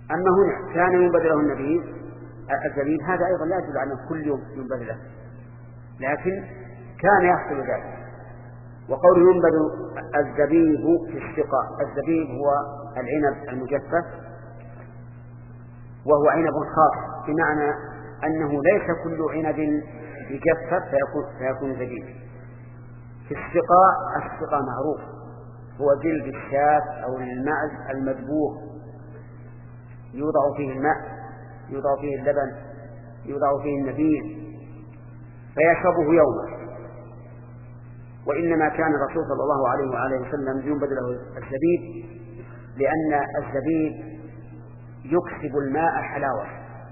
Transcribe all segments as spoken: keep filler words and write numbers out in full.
أما هنا كان ينبذ له النبيذ الزبيب، هذا أيضا لا يدل على كل يوم ينبذ له، لكن كان يحصل ذلك. وقول ينبذ الزبيب في السقاء، الزبيب هو العنب المجفف، وهو عنب خاص، بمعنى أنه ليس كل عنب يجفف فيكون, فيكون زبيب. في السقاء، السقاء معروف هو جلد الشاة أو المعز المذبوح، يوضع فيه الماء، يوضع فيه اللبن، يوضع فيه النبيذ فيشربه يوما. وإنما كان الرسول صلى الله عليه وآله وسلم ينبذ له الزبيب لأن الزبيب يكسب الماء حلاوة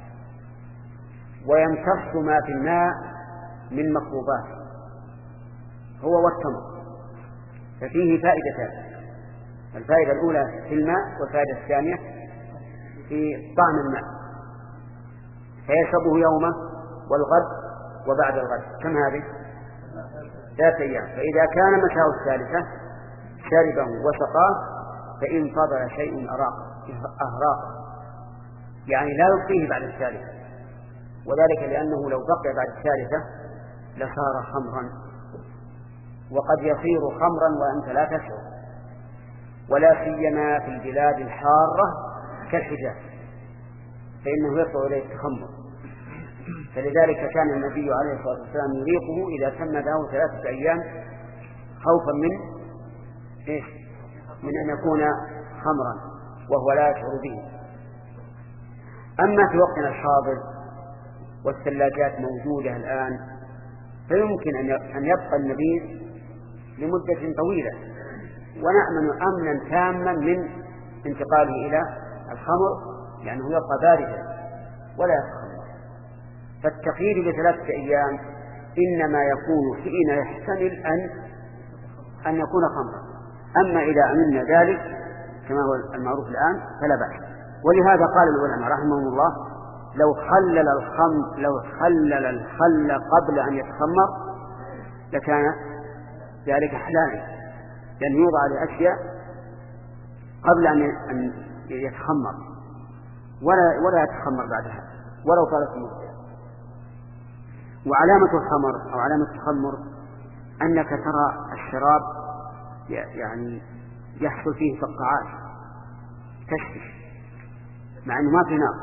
ويمتص ما في الماء من مخروبات، هو والتمر، ففيه فائدتان: الفائدة الأولى في الماء، والفائدة الثانية في طعم الماء. فيشربه يومه والغد وبعد الغد، كم هذه؟ ثلاثة أيام. فإذا كان مساء الثالثة شربه وسقاه، فإن فضل شيء أراق أهراق، يعني لا يبقيه بعد الثالثة، وذلك لأنه لو بقي بعد الثالثة لصار خمرا، وقد يصير خمرا وأنت لا تشعر، ولا سيما في البلاد الحارة كالحجاز، فإنه يطلع إليه التخمر. فلذلك كان النبي عليه الصلاة والسلام يريقه إذا تم له ثلاثة أيام خوفا من إيش؟ من أن يكون خمرا وهو لا يشعر به. أما في وقتنا الحاضر والثلاجات موجودة الآن، فيمكن أن يبقى النبيذ لمدة طويلة ونأمن أمنا تاما من انتقاله إلى الخمر، لأنه يبقى باردا ولا يتخمر. فالتقييد بثلاثة أيام إنما يكون حين يحتمل أن أن يكون خمرا. أما إذا أمنا ذلك كما هو المعروف الآن فلا بأس. ولهذا قال العلماء رحمهم الله: لو خلل الخمر لو خلل الخل قبل أن يتخمر لكان ذلك حلالا، لأن يوضع لأشياء قبل أن يتخمر ولا ولا يتخمر بعدها ولو طالت المدة. وعلامة الخمر أو علامة التخمر أنك ترى الشراب يعني يحصل فيه فقاعات تشتش مع أنه ما في نار،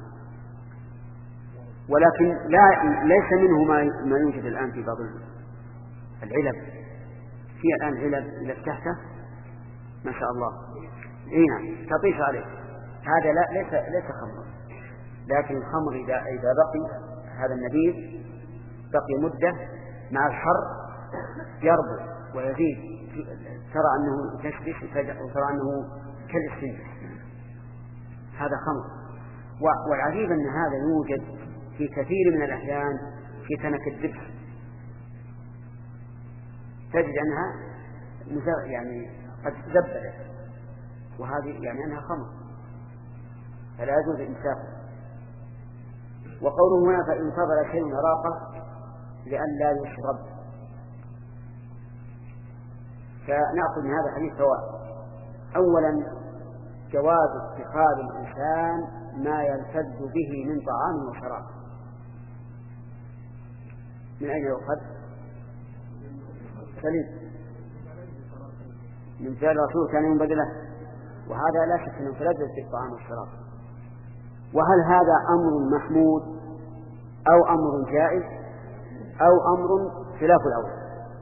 ولكن لا ليس منه ما ما يوجد الآن في بعض العلب. في الآن علب إلى تحته ما شاء الله هنا تطيش عليه، هذا لا ليس ليس خمر، لكن الخمر إذا إذا بقي هذا النبيذ بقي مدة مع الحر يربو ويزيد، ترى أنه تشبش وترى أنه كالإسفنج، هذا خمر. والعجيب أن هذا يوجد في كثير من الأحيان في سنك الذبح، تجد أنها يعني قد زبلت، وهذه يعني أنها خمر، فلا يجوز إمساكه. وقوله هنا: فإن فضل شيء راقه، لأن لا يشرب. فنأخذ من هذا الحديث فوائد. أولا جواز اتخاذ الإنسان ما يلتذ به من طعام وشراب. من أين يؤخذ؟ سليم من فعل الرسول كان ينبذ له، وهذا لا شك أنه تلذذ في الطعام والشراب. وهل هذا أمر محمود أو أمر جائز أو أمر خلاف الأول؟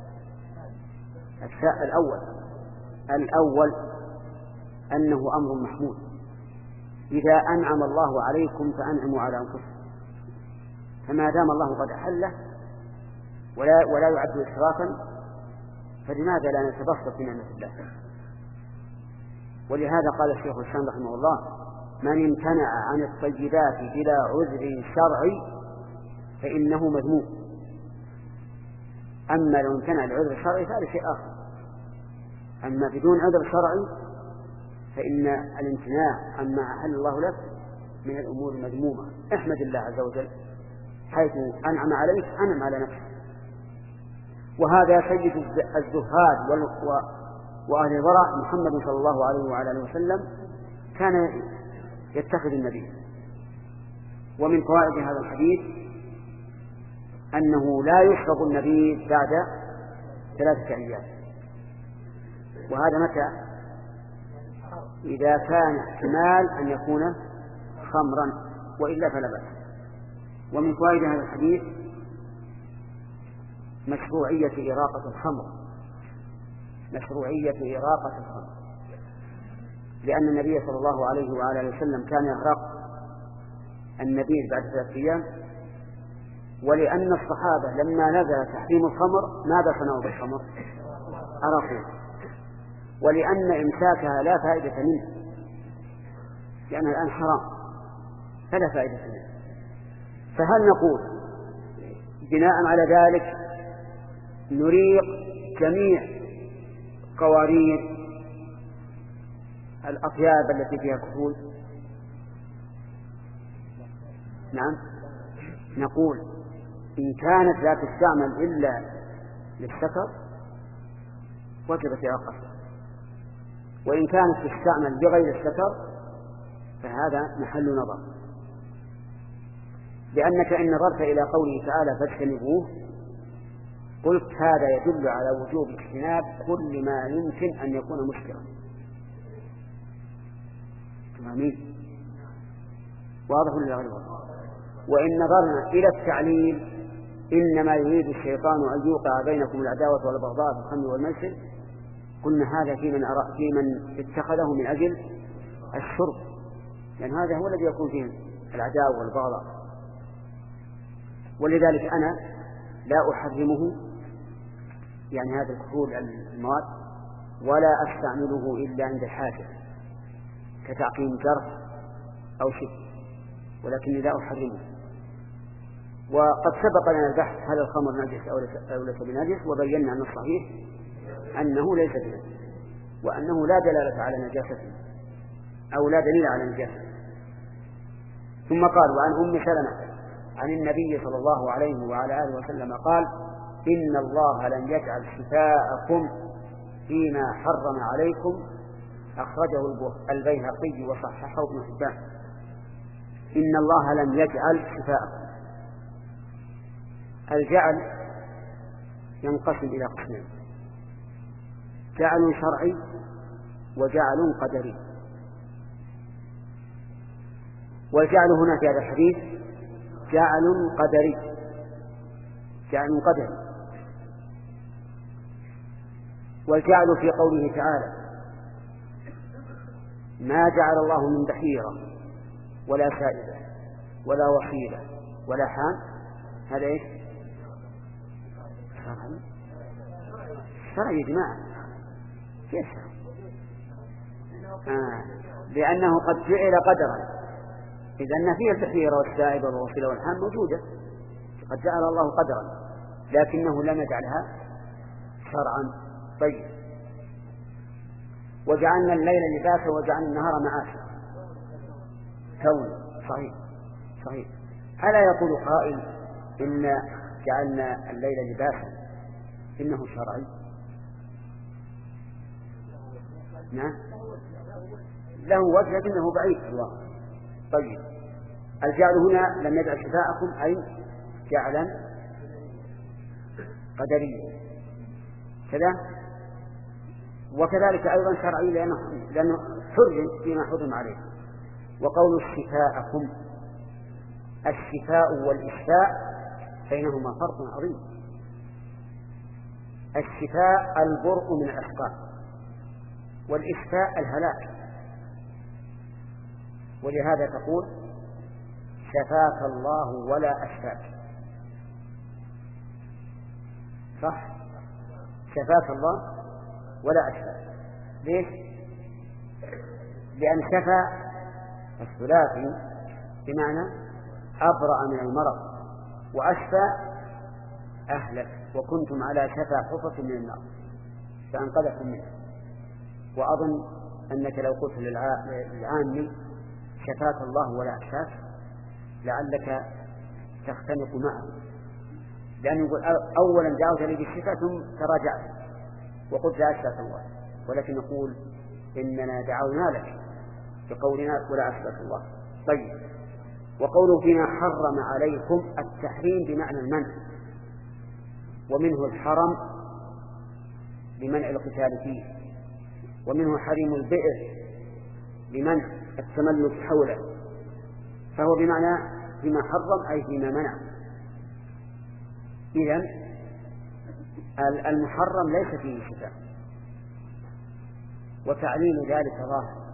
الأول الأول أنه أمر محمود. إذا أنعم الله عليكم فأنعموا على أنفسكم، فما دام الله قد أحله ولا ولا يعد إسرافا، فلماذا لا نتبسط بنعمة الله؟ ولهذا قال الشيخ الإسلام رحمه الله: من امتنع عن الطيبات بلا عذر شرعي فإنه مذموم. أما لو امتنع العذر الشرعي فهذا شيء آخر، أما بدون عذر شرعي فإن الامتناع عما أحل الله لك من الأمور المذمومة. احمد الله عز وجل حيث أنعم عليك أنعم على نفسك. وهذا سيد الزهاد وأهل الورع محمد صلى الله عليه وعلى آله وسلم كان يتخذ النبي. ومن فوائد هذا الحديث أنه لا يشرب النبي بعد ثلاثة أيام. وهذا متى؟ إذا كان احتمال أن يكون خمرا، وإلا فلا بأس. ومن فوائد هذا الحديث مشروعية إراقة الخمر، مشروعية إراقة الخمر، لأن النبي صلى الله عليه وعلى وسلم كان يهرق النبيذ بعد ثلاثة أيام، ولأن الصحابة لما نزل تحريم الخمر ماذا صنعوا بالخمر؟ أرقوا. ولأن إمساكها لا فائدة منه، لأنها الآن حرام فلا فائدة منه. فهل نقول بناء على ذلك نريق جميع قوارير الأطياب التي فيها كحول؟ نعم، نقول إن كانت لا تستعمل إلا للسكر وجبت إراقتها، وإن كانت تستعمل بغير السكر فهذا محل نظر، لأنك إن نظرت إلى قوله تعالى فاجتنبوه قلت هذا يدل على وجوب اجتناب كل ما يمكن أن يكون مسكرا. تمامين؟ واضح ولا غير واضح؟ وإن نظرنا إلى التعليل إنما يريد الشيطان أن يوقع بينكم العداوة والبغضاء في الخمر والميسر، قلنا هذا في من, أرى في من اتخذه من أجل الشرب، لأن يعني هذا هو الذي يكون فيه العداوة والبغضاء. ولذلك أنا لا أحرمه، يعني هذا الكحول المواد، ولا أستعمله إلا عند الحاجة كتعقيم جرح أو شبه، ولكني لا أحرمه. وقد سبق لنا البحث هل الخمر نجس أو ليس بنجس، وبينا أن الصحيح أنه ليس بنجس، وأنه لا دلالة على نجاسته أو لا دليل على نجاسته. ثم قال وعن أم سلمة عن النبي صلى الله عليه وعلى آله وسلم قال إن الله لم يجعل شفاءكم فيما حرم عليكم، أخرجه البيهقي وصححه ابن حبان. إن الله لم يجعل شفاءكم. الجعل ينقسم إلى قسمين: جعل شرعي وجعل قدري. والجعل هنا في هذا الحديث جعل قدري، جعل قدري. والجعل في قوله تعالى ما جعل الله من بحيرة ولا سائبة ولا وصيلة ولا حام، هذا ايش؟ شرعي. شرعي يا جماعة، كيف شرعي؟ آه. لأنه قد جعل قدرا، إذا أن فيه البحيرة والسائبة والوصيلة والحام موجودة، قد جعل الله قدرا، لكنه لم يجعلها شرعا. طيب، وجعلنا الليل لباسا وجعلنا النهار معاشا كون. صحيح صحيح. ألا يقول قائل إن جعلنا الليل لباسا إنه شرعي؟ نعم، له وجه لكنه بعيد في الواقع. طيب، الجعل هنا لم يجعل شفاءكم أي جعلا قدريا كذا، وكذلك أيضا شرعي لأنه, لأنه حرم فيما حرم عليه. وقول شفاءكم، الشفاء والإشفاء بينهما فرق عظيم. الشفاء البرء من الأسقام، والإشفاء الهلاك. ولهذا تقول شفاك الله ولا أشفاك، صح؟ شفاك الله ولا أشفاك. ليش؟ لأن شفى الثلاثي بمعنى أبرأ من المرض، وأشفى أهلك وكنتم على شفا حفرة من النار فأنقذكم منه. وأظن أنك لو قلت للعام شفاك الله ولا أشفاك لعلك تختنق معه، لأنه يقول أولا دعوت لي بالشفاء ثم تراجعت وقلت لا أشفاك الله، ولكن نقول إننا دعونا لك بقولنا ولا أثبت الله. طيب، وقوله فيما حرم عليكم التحريم بمعنى المنع، ومنه الحرم بمنع القتال فيه، ومنه حرم البئر بمنع التملك حوله، فهو بمعنى فيما حرم أي فيما منع. إذن المحرم ليس فيه شفاء، وتعليل ذلك ظاهر،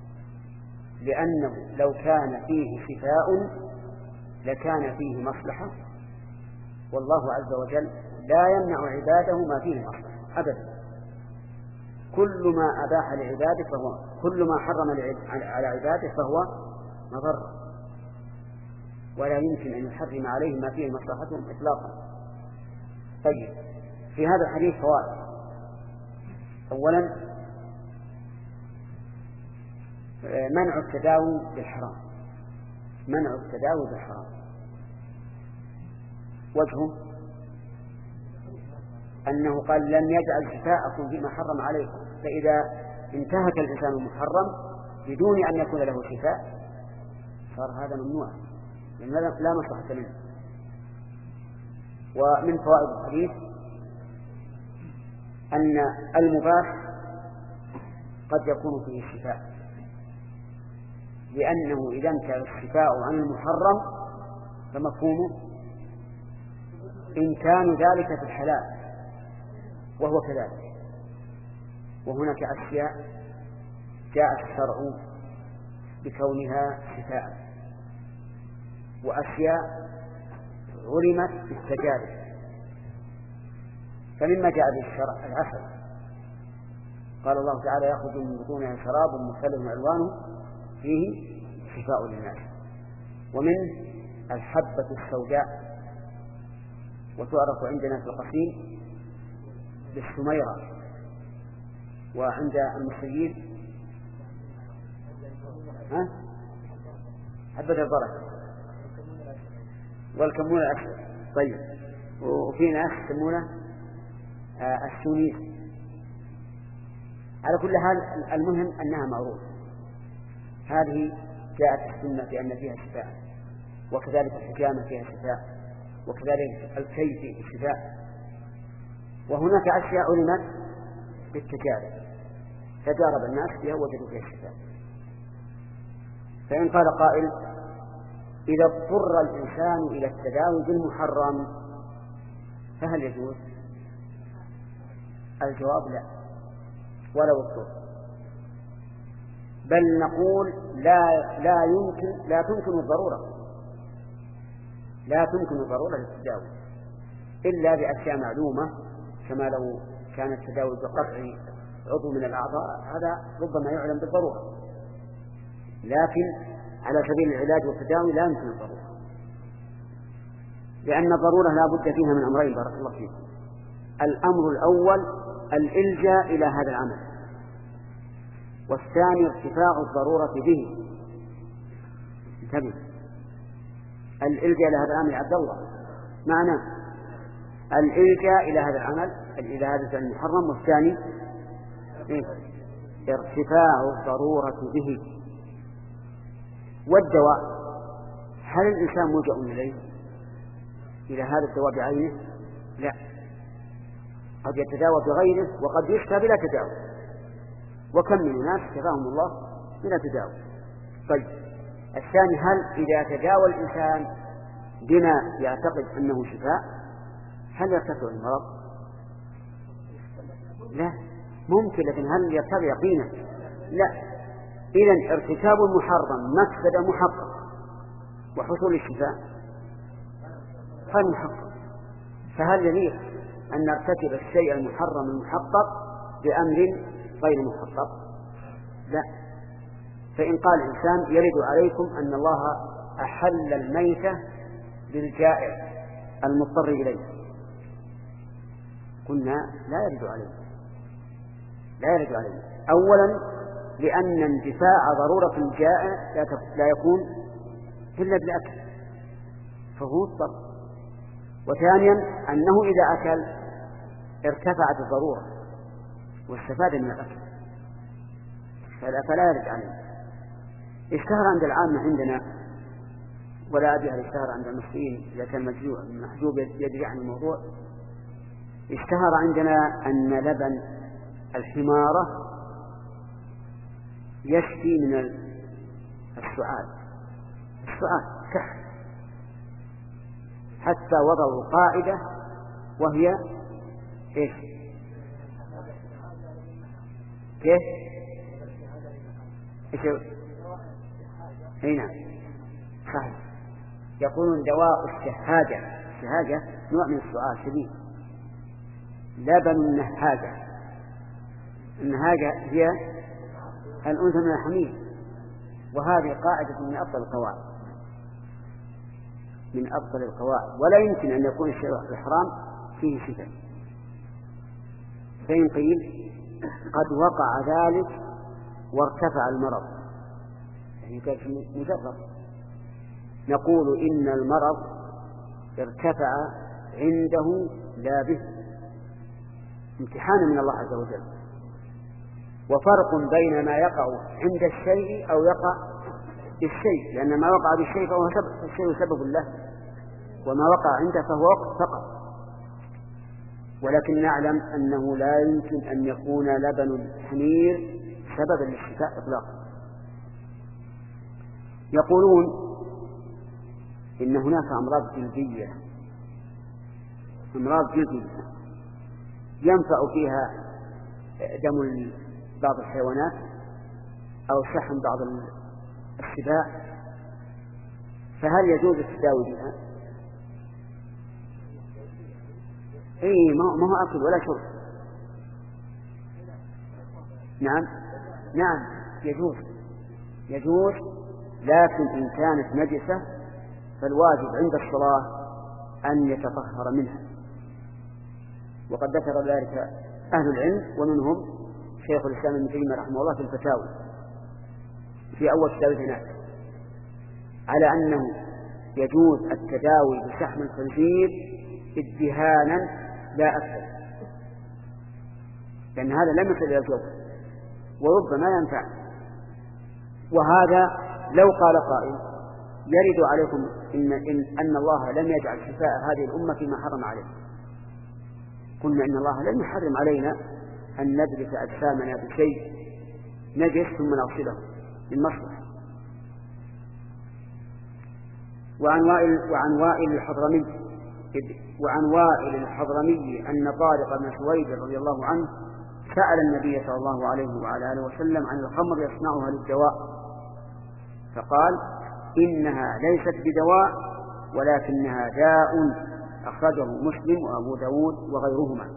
لأنه لو كان فيه شفاء لكان فيه مصلحة، والله عز وجل لا يمنع عباده ما فيه مصلحة أبدا. كل ما أباح لعباده فهو كل ما حرم على عباده فهو مضر، ولا يمكن أن يحرم عليهم ما فيه مصلحتهم إطلاقا. طيب، في هذا الحديث فوائد. أولا، منع التداوي بالحرام، منع التداوي بالحرام. وجهه أنه قال لم يجعل شفاءكم فيما حرم عليكم، فإذا انتهك الإنسان المحرم بدون أن يكون له شفاء صار هذا ممنوع، لأن لا مصلحة منه. ومن فوائد الحديث أن المباح قد يكون فيه الشفاء، لأنه إذا انتهى الشفاء عن المحرم فمفهومه إمكان ذلك في الحلال، وهو كذلك. وهناك أشياء جاء الشرع بكونها شفاء، وأشياء علمت بالتجارب. فمما جاء به الشرع العسل، قال الله تعالى يخرج من بطونها شراب مختلف ألوانه فيه شفاء للناس. ومن الحبة السوداء، وتعرف عندنا في القصيم بالسميرة، وعند المصريين ها حبة البركة والكمون الأسود. طيب، وفي ناس يسمونه آه السونيس. على كل حال المهم أنها معروفة. هذه جاءت السنة بأن فيها شفاء، وكذلك الحجامة فيها شفاء، وكذلك الكي فيه شفاء. وهناك أشياء علمت بالتجارب، تجارب الناس فيها وجدوا فيها الشفاء. فإن قال قائل إذا اضطر الإنسان إلى التداوي بالمحرم فهل يجوز؟ الجواب لا، ولو اضطر، بل نقول لا لا يمكن لا تمكن الضرورة لا تمكن الضرورة للتداوي إلا بأشياء معلومة، كما لو كان التداوي بقطع عضو من الأعضاء هذا ربما يعلم بالضرورة، لكن على سبيل العلاج والتداوي لا يمكن الضرورة، لأن الضرورة لا بد فيها من أمرين بارك الله فيكم. الأمر الأول الإلجاء إلى هذا العمل، والثاني ارتفاع الضرورة به. انتبه، الإلجاء إلى هذا العمل عبد الله معنى الإلجاء إلى هذا العمل إلى هذا المحرم، والثاني إيه؟ ارتفاع الضرورة به. والدواء، هل الإنسان ملجأ إليه إلى هذا الدواء بعينه؟ لا، قد يتداوى بغيره وقد يشفى بلا تداوى، وكم من الناس شفاهم الله بلا تداوى. طيب، الثاني هل إذا تداوى الإنسان بما يعتقد أنه شفاء هل يرتفع المرض؟ لا، ممكن، لكن هل يرتفع يقينا؟ لا. إذن ارتكاب المحرم مفسدة محقق، وحصول الشفاء غير محقق. فهل يليق أن نرتكب الشيء المحرم المحقق بأمر غير محقق؟ لا. فإن قال الإنسان يرد عليكم أن الله أحل الميتة للجائع المضطر إليه، قلنا لا يرد عليه لا يرد عليه أولا لأن انتفاع ضرورة الجائع لا يكون إلا بالأكل فهو مضطر، وثانيا أنه إذا أكل ارتفعت الضرورة واستفاد من الأكل فلا يرد عليه. اشتهر عند العامة عندنا، ولا أدري هل اشتهر عند المصريين إذا كان محجوب يدري عن الموضوع. اشتهر عندنا أن لبن الحمارة يشفي من السعال السعال كحل، حتى وضعوا قاعدة وهي إيش؟ كيف؟ إيش؟ هنا صحيح، يقولون دواء الشهاجة. الشهاجة نوع من السعال شديد. لبن النهاجة. النهاجة هي الأنثى من الحمير، وهذه قاعدة من أفضل القواعد من أفضل القواعد ولا يمكن أن يكون الشيء الحرام فيه شفاء. فإن قيل قد وقع ذلك وارتفع المرض، يعني كان مجرد، نقول إن المرض ارتفع عنده لا به، امتحانا من الله عز وجل. وفرق بين ما يقع عند الشيء أو يقع بالشيء، لأن ما وقع بالشيء فهو سبب، الشيء سبب له، وما وقع عنده فهو وقت فقط. ولكن نعلم أنه لا يمكن أن يكون لبن الحمير سببا للشفاء إطلاقا. يقولون إن هناك أمراض جلدية أمراض جلدية ينفع فيها دم بعض الحيوانات أو شحم بعض السباع، فهل يجوز التداوي بها؟ إيه، ما هو أكل ولا شرب. نعم نعم يجوز يجوز لكن إن كانت نجسة فالواجب عند الصلاة أن يتطهر منها، وقد ذكر ذلك أهل العلم ومنهم شيخ الإسلام ابن تيمية رحمه الله في الفتاوى في أول كتاب هناك، على أنه يجوز التداوي بشحم الخنزير ادهانا لا أكثر، لأن هذا لم يصل إلى الجوف وربما ينفع. وهذا لو قال قائل يرد عليكم إن, إن, أن الله لم يجعل شفاء هذه الأمة فيما حرم عليه، قلنا إن الله لم يحرم علينا أن ندرس أجسامنا بشيء نجس ثم نغسله للمصلحة. وعن وائل وعن وائل الحضرمي وعن وائل الحضرمي أن طارق بن سويد رضي الله عنه سأل النبي صلى الله عليه وعلى آله وسلم عن الخمر يصنعها للدواء، فقال إنها ليست بدواء ولكنها داء، أخرجه مسلم وأبو داود وغيرهما.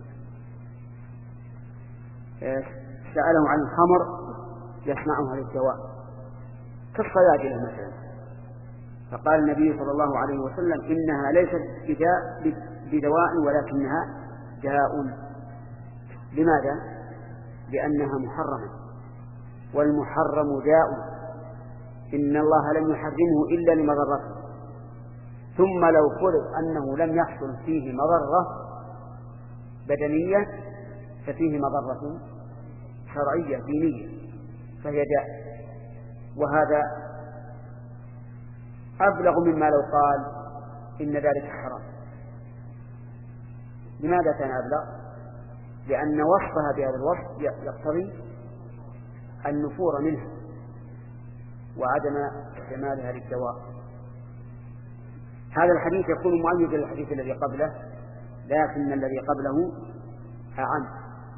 سأله عن الخمر يصنعها للدواء كالصيادلة مثلا، فقال النبي صلى الله عليه وسلم إنها ليست بدواء ولكنها داء. لماذا؟ لأنها محرمة، والمحرم داء، إن الله لم يحرمه إلا لمضرته، ثم لو فرض أنه لم يحصل فيه مضرة بدنية ففيه مضرة شرعية دينية فهي داء، وهذا أبلغ مما لو قال إن ذلك حرام. لماذا كان أبلغ؟ لأن وصفها بهذا الوصف يقتضي النفور منها وعدم استعمالها للدواء. هذا الحديث يكون مؤيدا للحديث الذي قبله، لكن الذي قبله أعم.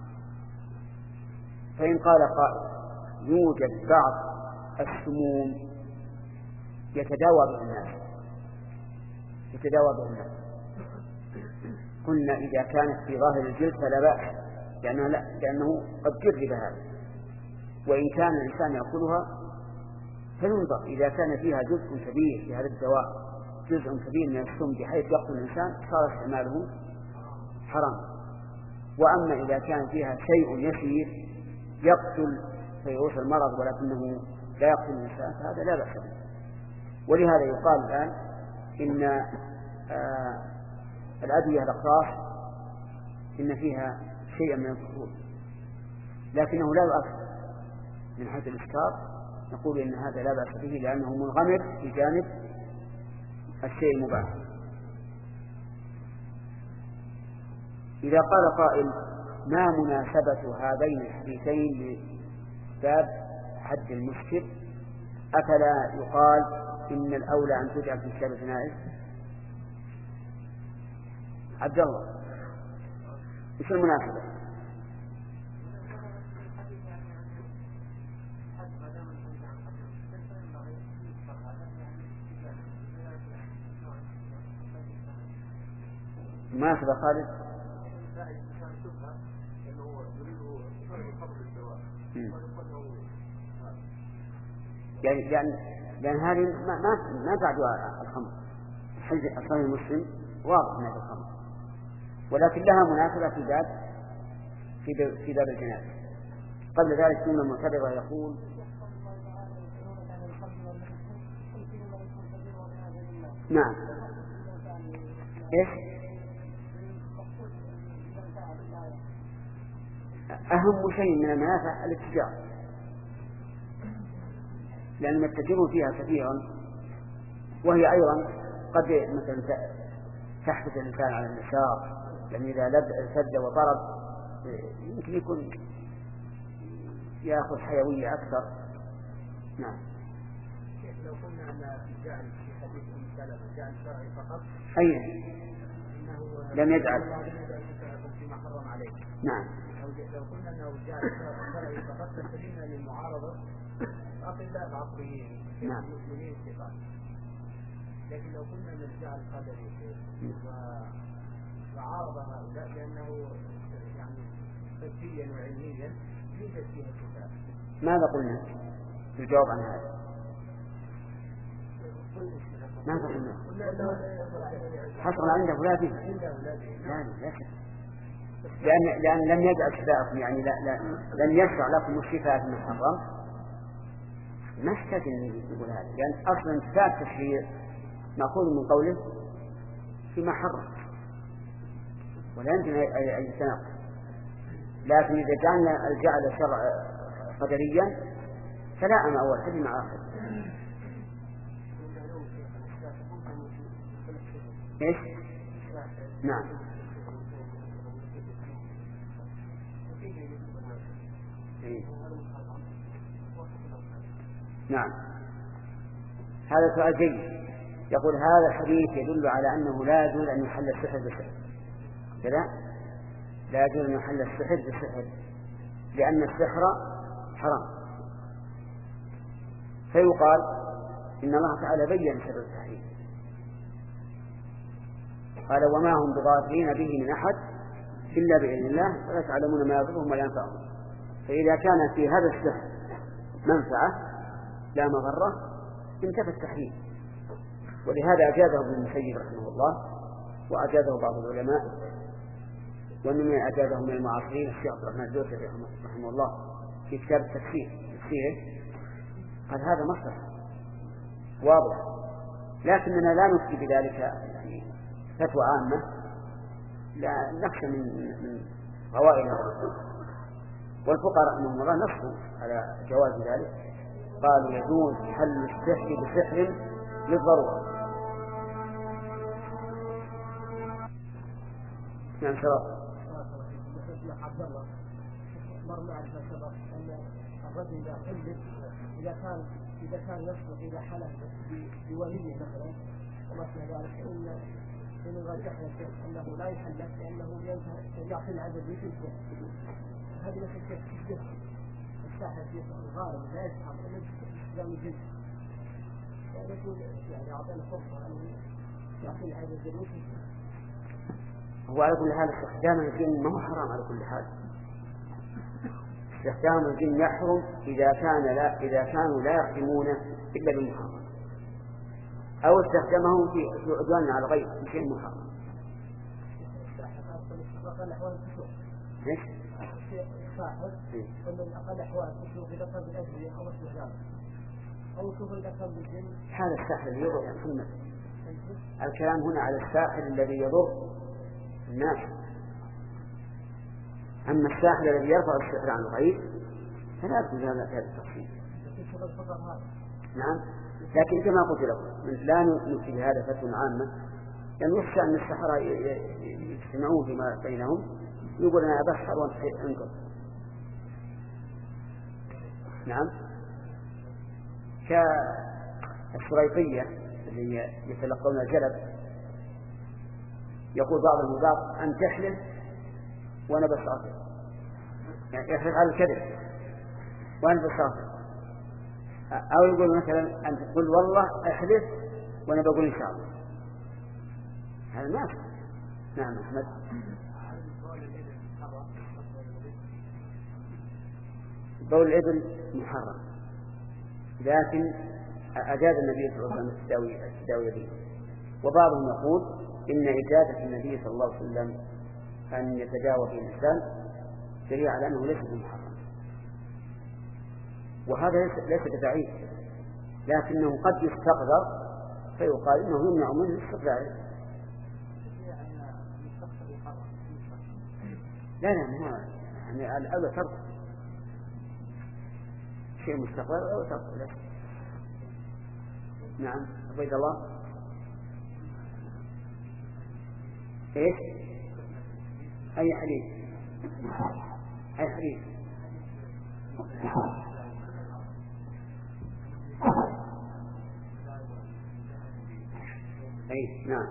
فإن قال قائل يوجد بعض السموم يتداوى بها الناس يتداوى بها الناس قلنا إذا كانت في ظاهر الجلد فلا بأس، لأنه, لا لأنه قد جرب هذا، وإن كان الإنسان يأكلها فينظر إذا كان فيها جزء كبير في هذا الدواء جزء كبير من السم بحيث يقتل الإنسان صار استعماله حرام. وأما إذا كان فيها شيء يسير يقتل فيعوش المرض ولكنه لا يقتل الإنسان فهذا لا بأس به. ولهذا يقال الآن إن آه الأدوية الأقراص إن فيها شيئا من الفضول، لكنه لا يؤثر من حيث الإسكار نقول إن هذا لا بأس به لأنه منغمر في جانب الشيء المباح. إذا قال قائل ما مناسبة هذين الحديثين لباب حد المسكر، أفلا يقال إن الأولى أن تجعل في كتاب الجنائز؟ عبد الله إيش المناسبة؟ مناسبة خالد؟ يعني لأن لأن هذه ما ما ما بعدها الخمر. الحديث الصحيح المسلم واضح أنها الخمر، ولكن لها مناسبة في باب في باب في باب الجنائز. قبل ذلك ثم المعتبرة يقول نعم إيش أهم شيء من المنافع الاتجار، لأن التجر فيها كثيرا، وهي أيضا قد مثلا تحدث الإنسان على النشاط، يعني إذا سد وضرب يمكن يكون يأخذ حيوية أكثر. نعم. لو قلنا أن جعل في حديث المسألة جعل شرعي فقط، أي لم يجعل فيما حرم عليه. نعم. لو قلنا أنه جعل شرعي فقط فسلمنا للمعارضة أقل العصريين نعم. المسلمين الثقات. لكن لو قلنا أن الجعل قدري وعارض هؤلاء لأنه يعني فكريا وعلميا يوجد فيها الكتاب. ماذا قلنا؟ الجواب عن هذا ماذا قلنا؟ حصل عند أولاده لا لا شك، لأن لأن لم يجعل شفاءكم، يعني لا لا لم يشرع لكم الشفاء في المحرم، ما احتاج أن يقول هذا، لأن أصلا شفاء التشريع مأخوذ من قوله فيما حرم ولا يمكن أن يتناقض. لكن إذا جعلنا الجعل شرع قدريا فلا أنا أول حدي مع آخر. إيش؟ نعم. إيه؟ نعم. هذا سؤال جيد. يقول هذا الحديث يدل على أنه لا يجوز أن يحل السحر بالسحر كذا، لا يجوز أن يحل السحر بالسحر لأن السحر حرام. فيقال إن الله تعالى بين سر التحريم، قال وما هم بضارين به من أحد إلا بإذن الله ولا تعلمون ما يضرهم ولا ينفعهم. فإذا كان في هذا السحر منفعة لا مضرة انتفى التحريم. ولهذا أجازه ابن المسيب رحمه الله، وأجازه بعض العلماء، ومن أجازه من المعاصرين الشيخ عبد الرحمن الدوسري رحمه الله في كتاب التفسير تفسيره، قال هذا مصلحة واضح، لكننا لا نفتي بذلك يعني فتوى عامة، لا نخشى من من غوائل. والفقهاء رحمهم الله نصوا على جواز ذلك، قالوا يجوز حل السحر بسحر للضرورة. نعم شرف. عبد الله مر معرفة سبق أن الرجل إذا حلف إذا كان إذا كان يصلح إذا حلف بوليه مثلا ومثل ذلك إن إن رجحنا أنه لا يحلف لأنه يعطي العدد بتلك. هذه مثل كيف الساحر في الغالب لا يسحر إلا باستخدام الجن، يقول يعني أعطينا فرصة أن يعطي العدد بتلك. هو على كل حال استخدام الجن ما هو حرام على كل حال. استخدام الجن يحرم إذا كان لا إذا كانوا لا يحرمونه إلا بالمحرم، أو استخدمه في عدوان على الغير بشيء محرم. ليش؟ الساحر ومن أقل أحوال تشوف إذا كان بالأجل أو استخدام أو تشوف إذا كان بالجن. هذا الساحر الذي يضر السنة. الكلام هنا على الساحر الذي يضر الناس. أما الساحر الذي يرفع السحر عن الغير فلا يكون هذا هذا التفصيل. نعم، لكن كما قلت لكم لا نفسد هذا فتوى عامة، لأن يعني يخشى أن السحرة يجتمعون فيما بينهم يقول أنا أبحر وأنت انقذ. نعم، كالشريطية اللي يتلقون الجلب يقول بعض النظام أن تحلف وأنا بصافر، يعني يحلف على الكذب وأنا بصافر، أو يقول مثلا أن تقول والله أحلف وأنا بقول إن شاء الله. هذا ما أفهم. نعم أحمد. بول الإبل محرم، لكن أجاز النبي صلى الله عليه وسلم التداوي به، وبعضهم يقول إن إجازة النبي صلى الله عليه وسلم أن يتداوى به الإنسان دليل على أنه ليس محرم، وهذا ليس ببعيد، لكنه قد يستقدر فيقال إنه يمنع منه الاستقدار. لا لا ما يعني الأولى ترك شيء مستقبل أو ترك لا. نعم عبيد الله. إيش أي حديث أي حديث أي نعم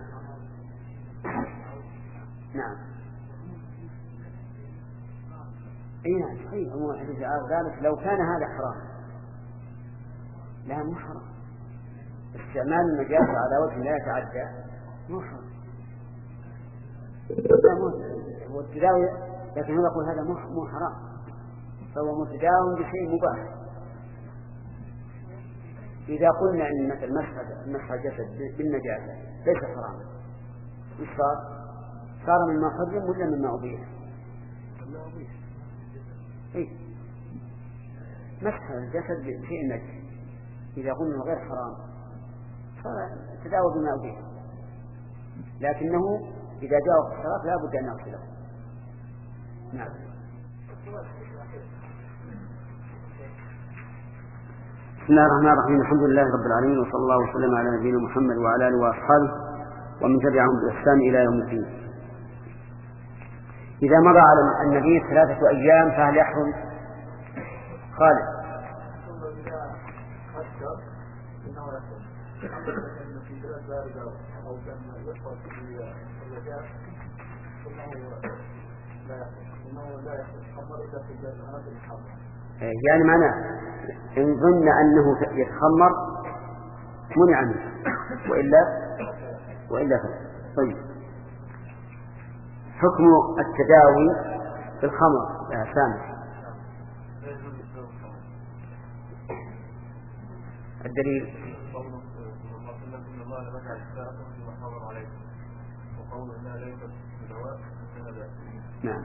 نعم أي نعم صحيح. هو حديث ذلك لو كان هذا حرام لا مو حرام، استعمال النجاسة على وجه لا يتعدى مو حرام، هو التداوي، لكن هو يقول هذا مو حرام، فهو متداوي بشيء مباح. إذا قلنا أن مثل مسح الجسد بالنجاسة ليس حراما، إيش صار؟ صار مما حرم ولا مما أبيح؟ إيه؟ مسح الجسد بشيء نجس إذا قلنا غير حرام صار تداوى بما أبيح، لكنه إذا جاء وقت الصلاة لا بد أن نغسله. نعم. بسم الله الرحمن الرحيم، الحمد لله رب العالمين، وصلى الله وسلم على نبينا محمد وعلى آله وأصحابه ومن تبعهم بإحسان إلى يوم الدين. إذا مضى على النبي ثلاثة أيام فهل يحرم؟ خالد. يعني معناه إن ظن أنه يتخمر منع منه، وإلا وإلا فلا. طيب، حكم التداوي بالخمر يا سامح. الدليل نعم.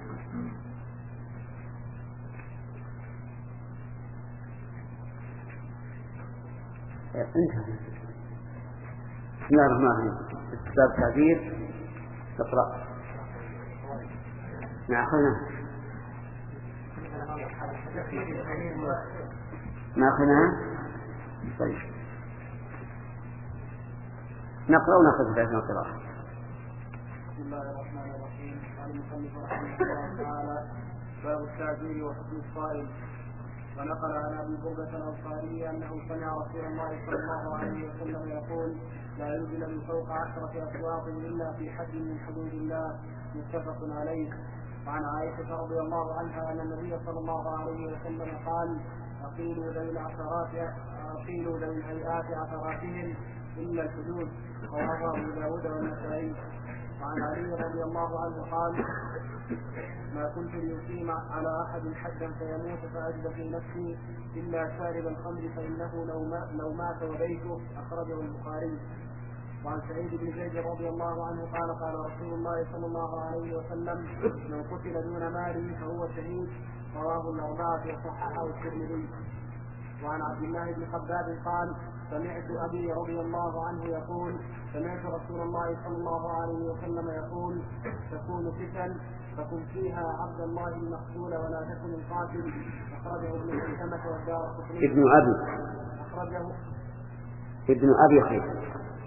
انتهى. بسم الله الرحمن الرحيم. كتاب التعبير اقرأ. نأخذنا نأخذنا طيب نقرأ ونأخذ ذلك القراءة. بسم الله الرحمن الرحيم. قال المصنف رحمه الله تعالى: باب التعبير وحكم الصائم. ونقل عن ابي بردة الانصاري انه سمع رسول الله صلى الله عليه وسلم يقول: لا ينزل من فوق عشرة أصوات إلا في حد من حدود الله. متفق عليه. وعن عائشة رضي الله عنها أن النبي صلى الله عليه وسلم قال: أقيلوا ذوي العشرات أقيلوا ذوي الهيئات عشراتهم إلا الحدود. رواه أبو داود والنسائي. وعن علي رضي الله عنه قال: ما كنت ليقيم على أحد حدا فيموت فأجد في نفسي إلا شارب الخمر فإنه لو مات وبيته. أخرجه البخاري. وعن سعيد بن زيد رضي الله عنه قال: قال رسول الله صلى الله عليه وسلم: من قتل دون ماله فهو شهيد. رواه الأربعة وصححه الترمذي. وعن عبد الله بن خباب قال: سمعت أبي رضي الله عنه يقول سمعت رسول الله صلى الله عليه وسلم يقول تكون فتن فكن فيها عبد الله المقتول ولا تكن القاتل. أخرجه ابن خيثمة والدارقطني. ابن أبي أخرجه ابن أبي خيثمة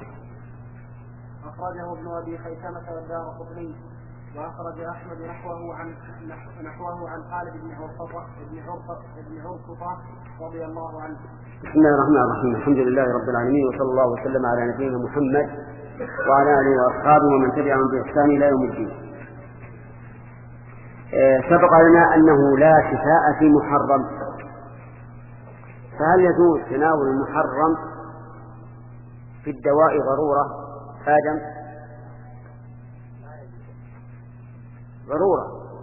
أخرجه ابن أبي خيثمة والدارقطني. وأخرج أحمد نحوه عن نحوه عن خالد بن عرفطة بن عرفطة بن عرفطة رضي الله عنه. بسم الله الرحمن الرحيم. الحمد لله رب العالمين، وصلى الله وسلم على نبينا محمد وعلى آله وأصحابه ومن تبعهم بإحسان إلى يوم الدين. سبق لنا أنه لا شفاء في محرم، فهل يجوز تناول المحرم في الدواء ضرورة؟ آدم ضرورة.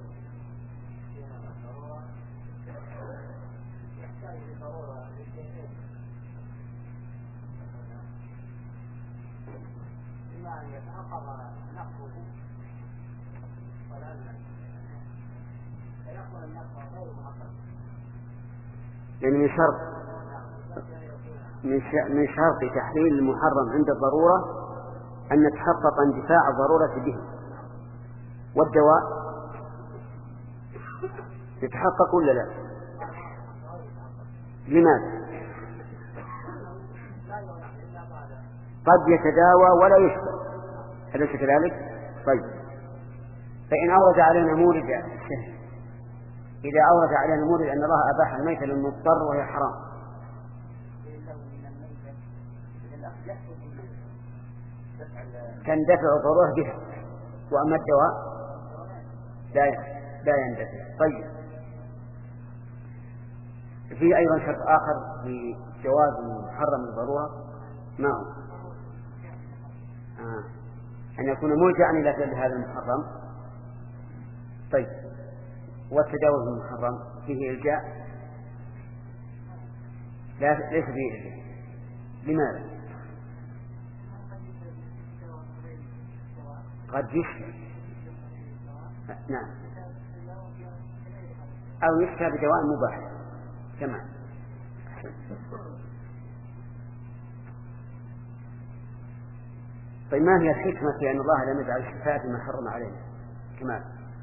يعني من شرط من شرط تحليل المحرم عند الضرورة أن نتحقق اندفاع الضرورة به، والدواء يتحقق ولا لا؟ لماذا؟ قد يتداوى ولا يشفى، أليس كذلك؟ طيب، فإن أورد علينا مورد الشهر، إذا أورد علينا مورد أن الله أباح الميتة للمضطر وهي حرام، كان دفع ضروره بها، وأما الدواء لا لا يندفع. طيب، في أيضا شرط آخر في جواز المحرم الضرورة، ما هو؟ آه. أن يكون ملجأ إلى فعل هذا المحرم. طيب، والتجاوز المحرم فيه إلجاء؟ لا، ليس فيه إلجاء. لماذا؟ قد يشفى، نعم، أو يشفى بدواء مباح كمان. طيب، ما هي الحكمة في أن الله لم يجعل الشفاء بما حرم علينا كمان؟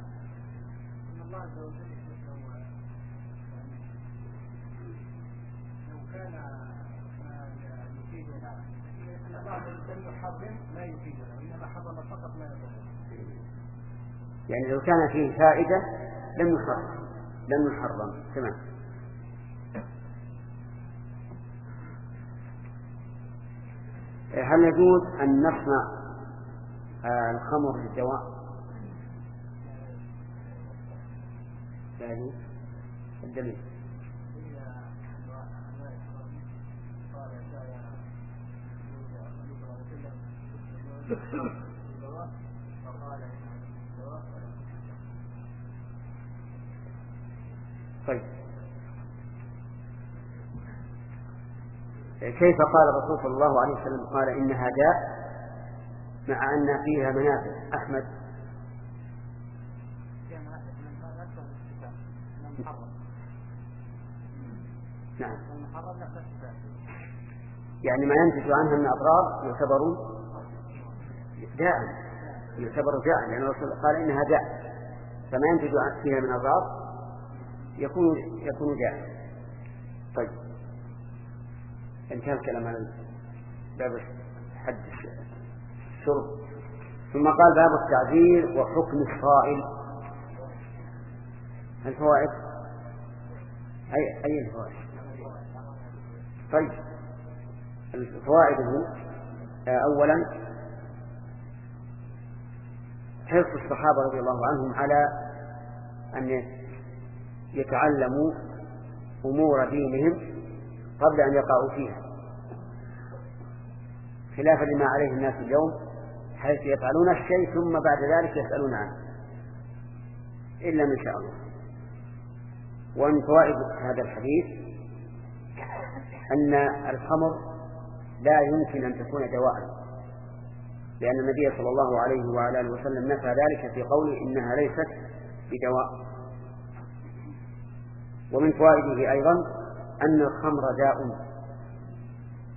يعني لو كان فيه فائدة لم يحرم لم يحرم تمام. هل يجوز أن نصنع الخمر للدواء؟ لا يجوز. الدليل طيب، كيف قال الرسول صلى الله عليه وسلم قال إنها داء مع أن فيها منافع؟ أحمد. نعم، يعني ما ينتج عنها من أضرار يعتبر داء يعتبر داء لأن الرسول قال إنها داء، فما ينتج فيها من أضرار يكون يكون داء. طيب، انتهى الكلام عن باب حد الشرب. ثم قال باب التعذير وحكم الصائل. الفوائد أي أي الفوائد؟ طيب، الفوائد أولا حرص الصحابة رضي الله عنهم على أن يتعلموا أمور دينهم قبل أن يقعوا فيها، خلافا لما عليه الناس اليوم، حيث يفعلون الشيء ثم بعد ذلك يسألون عنه إلا من شاء الله. ومن فوائد هذا الحديث أن الخمر لا يمكن أن تكون دواء، لأن النبي صلى الله عليه وعلى آله وسلم نفى ذلك في قوله إنها ليست بدواء. ومن فوائده أيضا أن الخمر داء،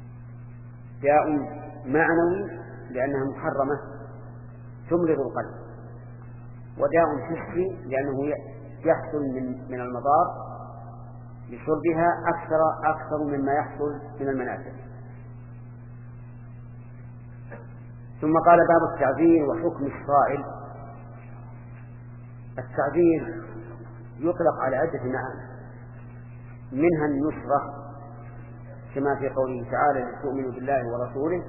داء معنوي لأنها محرمة تمرض القلب، وداء حسي لأنه يحصل من من المضار بشربها أكثر أكثر مما يحصل من المنافع. ثم قال باب التعذير وحكم الصائل. التعذير يطلق على عدة معاني، منها النصرة كما في قوله تعالى لتؤمنوا بالله ورسوله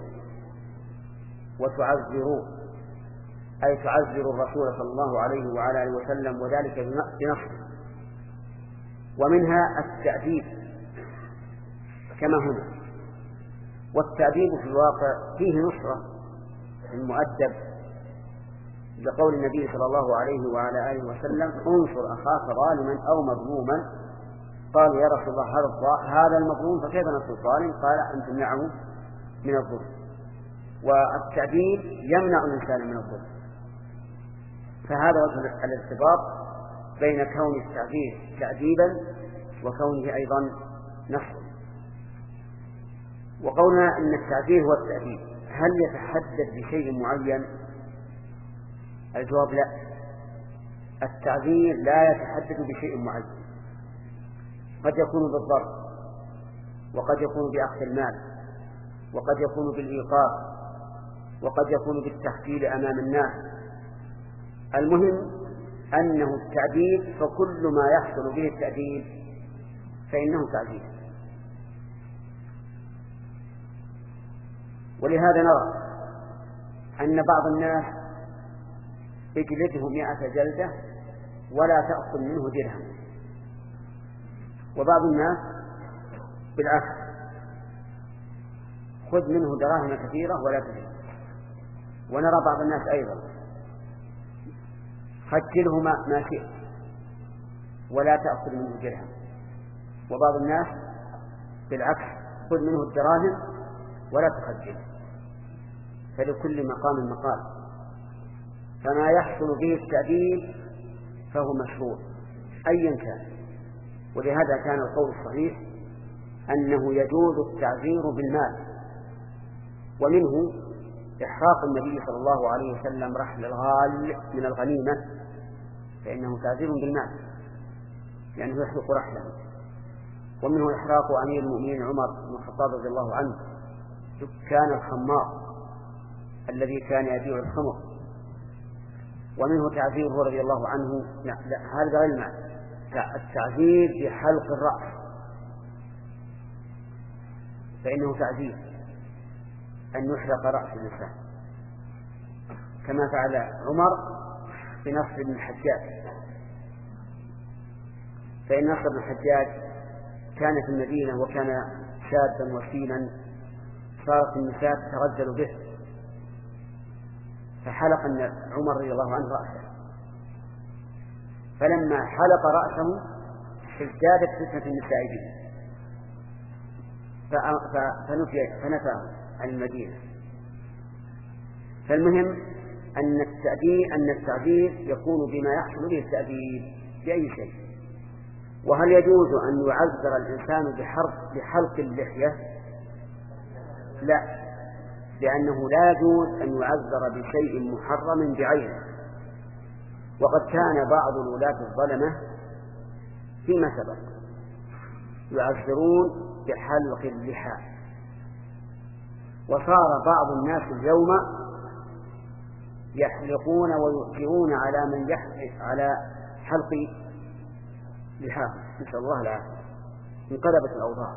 وتعذروه، أي تعذروا الرسول صلى الله عليه وعلى آله وسلم وذلك بنصره. ومنها التأديب كما هنا، والتأديب في الواقع فيه نصرة المؤدب، لقول النبي صلى الله عليه وعلى آله وسلم انصر أخاك ظالما أو مظلوما. قال يا رسول الله هذا المظلوم فكيف نصر الظالم؟ قال أن تمنعه من الظلم. والتأديب يمنع الإنسان من الظلم. فهذا وجه الارتباط بين كون التعذير تأديبا وكونه أيضا نصرا. وقولنا أن التعذير هو التأديب، هل يتحدد بشيء معين؟ الجواب لا، التعذير لا يتحدد بشيء معين، قد يكون بالضرب، وقد يكون بأخذ المال، وقد يكون بالإيقاف، وقد يكون بالتحفيل أمام الناس. المهم أنه التعذيب، فكل ما يحصل به التأديب فإنه تعذيب. ولهذا نرى أن بعض الناس يجلده مئة جلدة ولا تأخذ منه درهم، وبعض الناس بالعكس خذ منه دراهم كثيرة ولا تجلد. ونرى بعض الناس أيضا خجله ما شئت ولا تأخذ منه درهم، وبعض الناس بالعكس خذ منه الدراهم ولا تخجله. فلكل مقام مقال، فما يحصل به التأديب فهو مشروع أيا كان. ولهذا كان القول الصحيح أنه يجوز التعذير بالمال، ومنه إحراق النبي صلى الله عليه وسلم رحل الغال من الغنيمة، فإنه تعذير بالمال لأنه يحرق رحله. ومنه إحراق أمير المؤمنين عمر بن الخطاب رضي الله عنه دكان الخمار الذي كان يبيع الخمر. ومنه تعذيره رضي الله عنه، لا, لا هذا غير المال، التعذير بحلق الرأس فإنه تعذير أن يحرق رأس الإنسان، كما فعل عمر بنصر بن الحجاج. فإن نصر بن الحجاج كان في المدينة وكان شابا وسيما، صارت النساء ترجل به، فحلق عمر رضي الله عنه رأسه. فلما حلق رأسه ازدادت فتنة النساء به فنفى عن المدينة. فالمهم أن التأديب أن التعذير يكون بما يحصل به التأديب بأي شيء. وهل يجوز أن يعذر الإنسان بحرق بحلق اللحية؟ لا، لأنه لا يجوز أن يعذر بشيء محرم بعينه. وقد كان بعض الولاة الظلمة فيما سبق يعذرون بحلق اللحى، وصار بعض الناس اليوم يحلقون ويؤثرون على من يحلق على حلق لحاهم، نسأل الله العافية. انقلبت الأوضاع.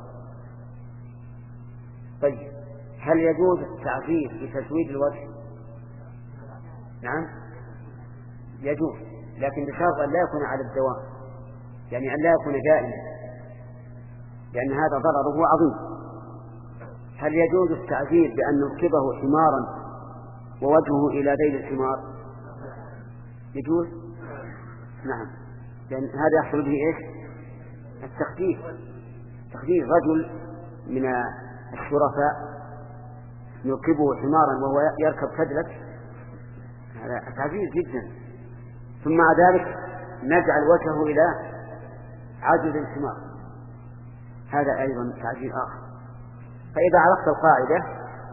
طيب، هل يجوز التعذير بتزويد الوجه؟ نعم يجوز، لكن بشرط أن لا يكون على الدوام، يعني أن لا يكون دائما، لأن هذا ضرره عظيم. هل يجوز التعذير بأن نركبه حمارا ووجهه إلى ذيل الحمار؟ يجوز، نعم، لأن هذا يحصل به إيش؟ التخفيف. تخفيف رجل من الشرفاء نركبه حمارا وهو يركب فدلك، هذا تعذير جدا. ثم مع ذلك نجعل وجهه إلى عجز الحمار، هذا أيضا تعذير آخر. فإذا عرفت القاعدة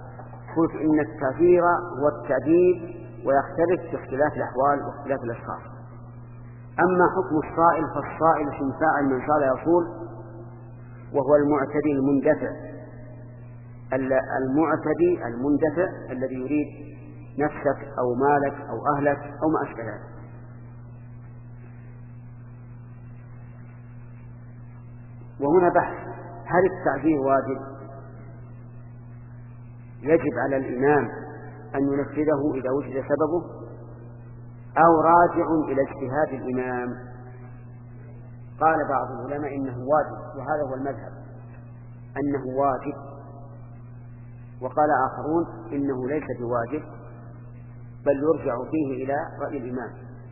قلت إن التعذير هو التأديب ويختلف باختلاف الأحوال واختلاف الأشخاص. أما حكم الصائل فالصائل اسم فاعل من صال يصول، وهو المعتدي المندفع، المعتدي المندفع الذي يريد نفسك أو مالك أو أهلك أو ما أشبه ذلك. وهنا بحث: هل التعذير واجب؟ يجب على الإمام أن ينفذه إذا وجد سببه، أو راجع إلى اجتهاد الإمام؟ قال بعض العلماء إنه واجب، وهذا هو المذهب أنه واجب، وقال آخرون إنه ليس بواجب بل يرجع فيه إلى رأي الإمام،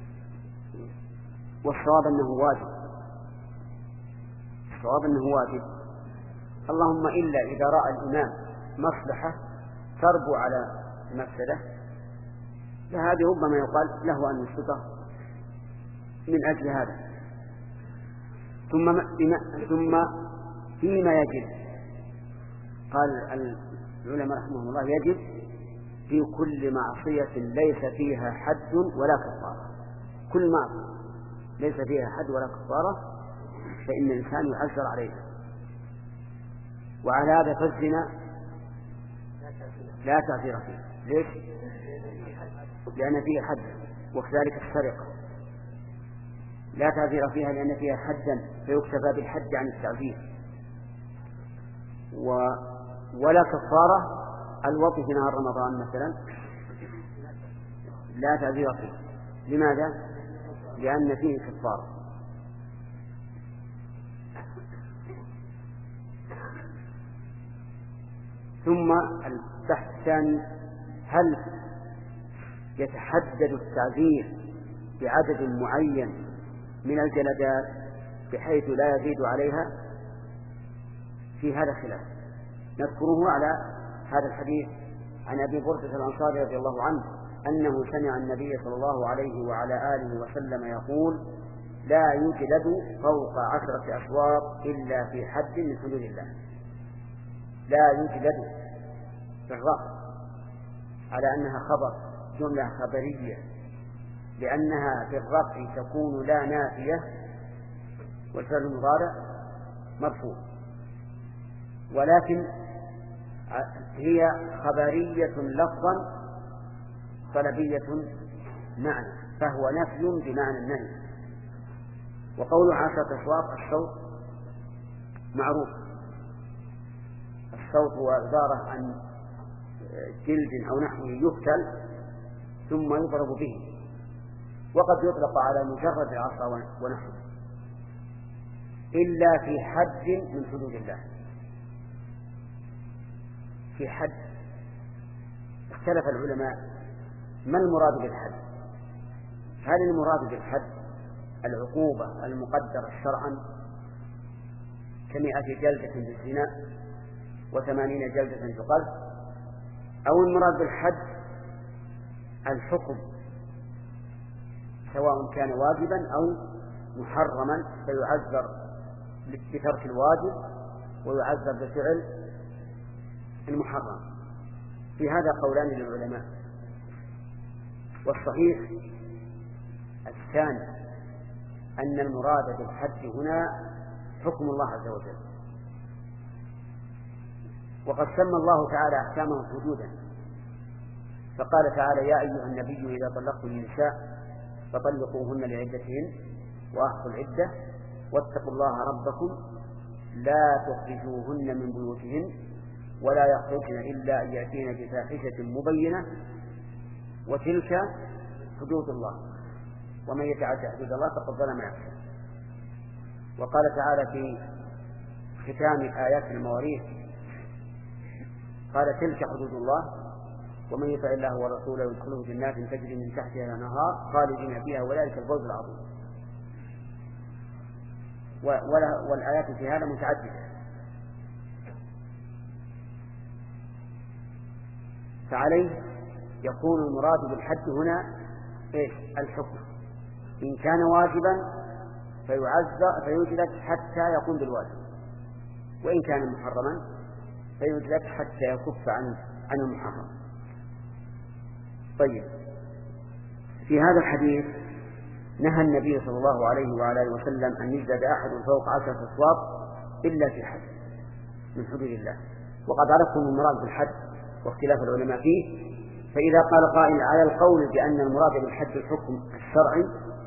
والصواب أنه واجب. الصواب أنه واجب، اللهم إلا إذا رأى الإمام مصلحة تربو على مفسدة، فهذه ربما يقال له أن يسقطه من أجل هذا. ثم ثم فيما يجب، قال العلماء رحمهم الله: يجب في كل معصية ليس فيها حد ولا كفارة. كل معصية ليس فيها حد ولا كفارة فإن الإنسان يعذر عليها. وعلى هذا فالزنا لا تعذير فيه. ليش؟ لأن فيه حد. وكذلك السرقة لا تعذير فيها لأن فيها حدا فيكتفى بالحد عن التعذير. و... ولا كفارة. الوطي في نهار رمضان مثلا لا تعذير فيه. لماذا؟ لأن فيه كفارة. ثم البحث الثاني: هل يتحدد التعذير بعدد معين من الجلدات بحيث لا يزيد عليها؟ في هذا خلاف، نذكره على هذا الحديث عن أبي بردة الأنصاري رضي الله عنه أنه سمع النبي صلى الله عليه وعلى آله وسلم يقول: لا يجلد فوق عشرة أشواط إلا في حد من حدود الله. لا يجلد بالرفع على أنها خبر، جملة خبرية، لأنها في الرفع تكون لا نافية والفعل المضارع مرفوع، ولكن هي خبرية لفظا طلبية معنى، فهو نفي بمعنى النهي. وقول عشرة أشواط الصوت معروف، الصوت هو عبارة عن جلد أو نحوه يفتل ثم يضرب به، وقد يطلق على مجرد العصا ونحوه، إلا في حد من حدود الله. في حد اختلف العلماء ما المراد بالحد. هل المراد بالحد العقوبة المقدرة شرعا كمئة جلدة بالزنا وثمانين جلدة في القذف، أو المراد بالحد الحكم سواء كان واجبا أو محرما فيعذر بترك الواجب ويعذر بفعل المحرم؟ في هذا قولان للعلماء، والصحيح الثاني أن المراد بالحد هنا حكم الله عز وجل. وقد سمى الله تعالى أحكامه حدودا، فقال تعالى: يا أيها النبي إذا طلقتم النساء فطلقوهن لعدتهن وأحصوا العدة واتقوا الله ربكم لا تخرجوهن من بيوتهن ولا يخرجن إلا أن يأتين بفاحشة مبينة وتلك حدود الله ومن يتعدى حدود الله فقد ظلم نفسه. وقال تعالى في ختام آيات المواريث قال: تلك حدود الله ومن يطع الله ورسوله يدخله جنات تجري من تحتها الأنهار خالدين فيها وذلك الفوز العظيم. والآيات في هذا متعددة. فعليه يكون المراد بالحد هنا إيش؟ الحكم. إن كان واجبا فيعزى فيوجد حتى يقوم بالواجب، وإن كان محرما فيجلد حتى يكف عن عن المحرم. طيب، في هذا الحديث نهى النبي صلى الله عليه وعلى اله وسلم أن يجلد أحد فوق عشرة أصوات إلا في حد من حدود الله، وقد عرفتم المراد بالحد واختلاف العلماء فيه. فإذا قال قائل على القول بأن المراد بالحد الحكم الشرعي،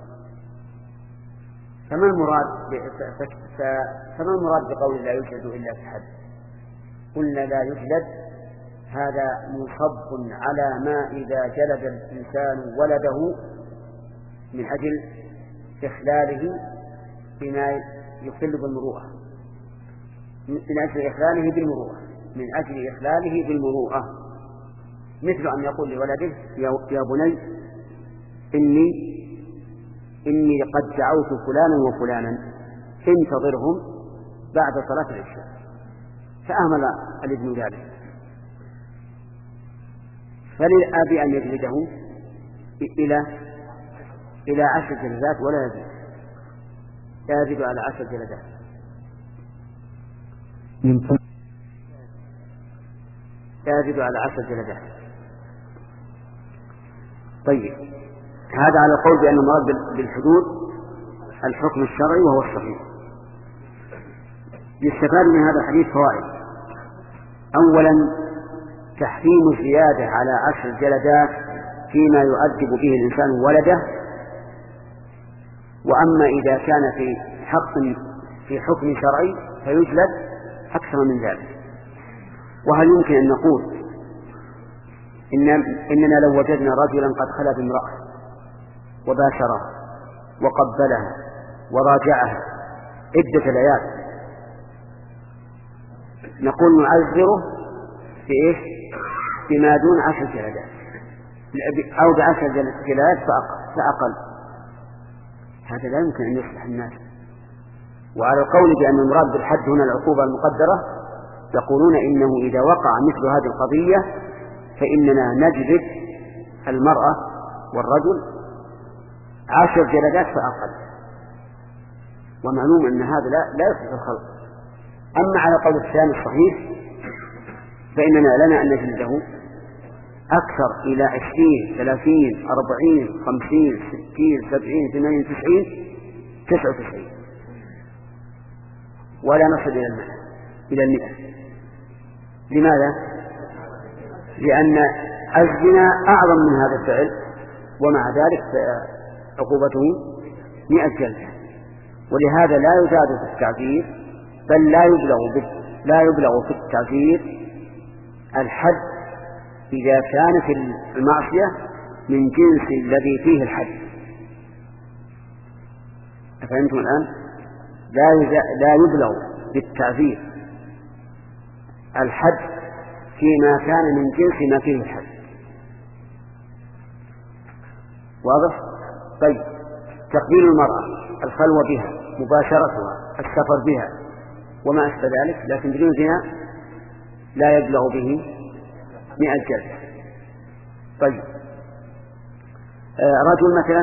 فما المراد فما المراد بقول لا يجلد إلا في حد؟ قلنا لا يجلد هذا منصب على ما إذا جلد الإنسان ولده من أجل إخلاله بما يخل بالمروءة، من أجل إخلاله بالمروءة من أجل إخلاله بالمروءة مثل أن يقول لولده يا بني إني إني قد دعوت فلانا وفلانا انتظرهم بعد صلاة العشاء، فأهمل الابن ذلك، فللأب أن يجلده إلى إلى عشر جلدات ولا يزيد، يزيد على عشر جلدات. يزيد على عشر جلدات. طيب، هذا على القول بأن المراد بالحدود الحكم الشرعي وهو الصحيح. يستفاد من هذا الحديث فوائد. أولا، تحريم الزيادة على عشر جلدات فيما يؤدب به الإنسان ولده، وأما إذا كان في حق في حكم شرعي فيجلد أكثر من ذلك. وهل يمكن أن نقول إن إننا لو وجدنا رجلا قد خلى بامرأة وباشرها وقبلها وراجعها عدة ليال نقول نعذره في إيش؟ بما دون عشر جلدات أو بعشر جلدات فأقل؟ هذا لا يمكن أن يصلح الناس. وعلى القول بأن المراد بالحد هنا العقوبة المقدرة يقولون إنه إذا وقع مثل هذه القضية فإننا نجلد المرأة والرجل عشر جلدات فأقل، ومعلوم أن هذا لا, لا يصلح الخلق. أما على قول الثاني الصحيح فإننا لنا أن نجلده أكثر إلى عشرين ثلاثين أربعين خمسين ستين سبعين ثمانين تسعين تسعة وتسعين ولا نصل إلى المئة إلى المئة. لماذا؟ لأن الزنا أعظم من هذا الفعل، ومع ذلك عقوبته مئة جلدة، ولهذا لا يزاد في التعذير بل لا يبلغ لا يبلغ في التعذير الحد إذا كان في المعصية من جنس الذي فيه الحد. أفهمتم الآن؟ لا لا يبلغ بالتعذير الحد فيما كان من جنس ما فيه الحد. واضح؟ طيب، تقبيل المرأة، الخلوة بها، مباشرتها، السفر بها وما أشبه ذلك، لكن بدون زنا لا يبلغ به مئة جلدة. طيب، آه رجل مثلا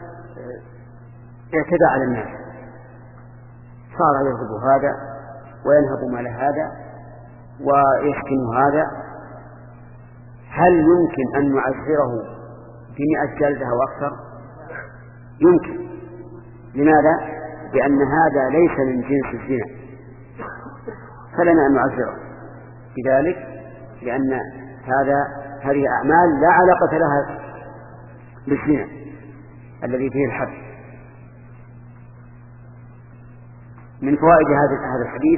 اعتدى على الناس، صار يغضب هذا وينهب مال هذا ويسكن هذا، هل يمكن أن نعذره بمئة جلدة أو أكثر؟ يمكن. لماذا؟ لأن هذا ليس من جنس الزنا، فلنا أن نعذره بذلك، لأن هذا هذه أعمال لا علاقة لها بالزنا الذي فيه الحد. من فوائد هذا هذا الحديث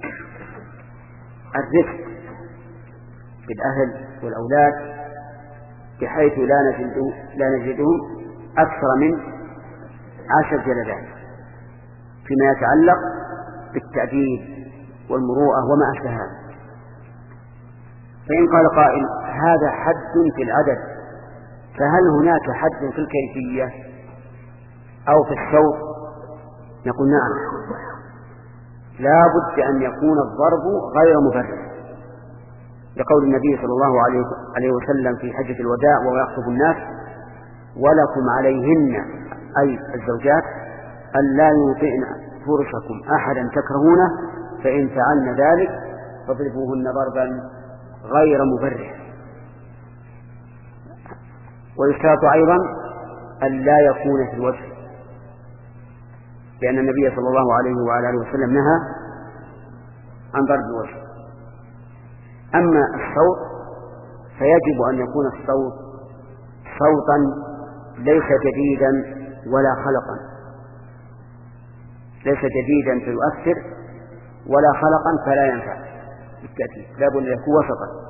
الرفق بالأهل والأولاد، بحيث لا نجد لا نجدهم أكثر من عشر جلدات فيما يتعلق بالتأديب والمروءة وما أشبه هذا. فإن قال قائل هذا حد في العدد، فهل هناك حد في الكيفية أو في الصوت؟ نقول نعم، لا بد أن يكون الضرب غير مبرر، لقول النبي صلى الله عليه وسلم في حجة الوداع وهو يخطب الناس: ولكم عليهن أي الزوجات أن لا يطئن فرشكم أحدا تكرهونه، فإن فعلن ذلك فاضربوهن ضربا غير مبرح. ويشترط أيضا أن لا يكون في الوجه، لأن النبي صلى الله عليه وعلى آله وسلم نهى عن ضرب الوجه. أما الصوت فيجب أن يكون الصوت صوتا ليس جديدا ولا خلقا، ليس جديدا فيؤثر ولا خلقا فلا ينفع بالتأكيد، لا بد أن يكون وسطا.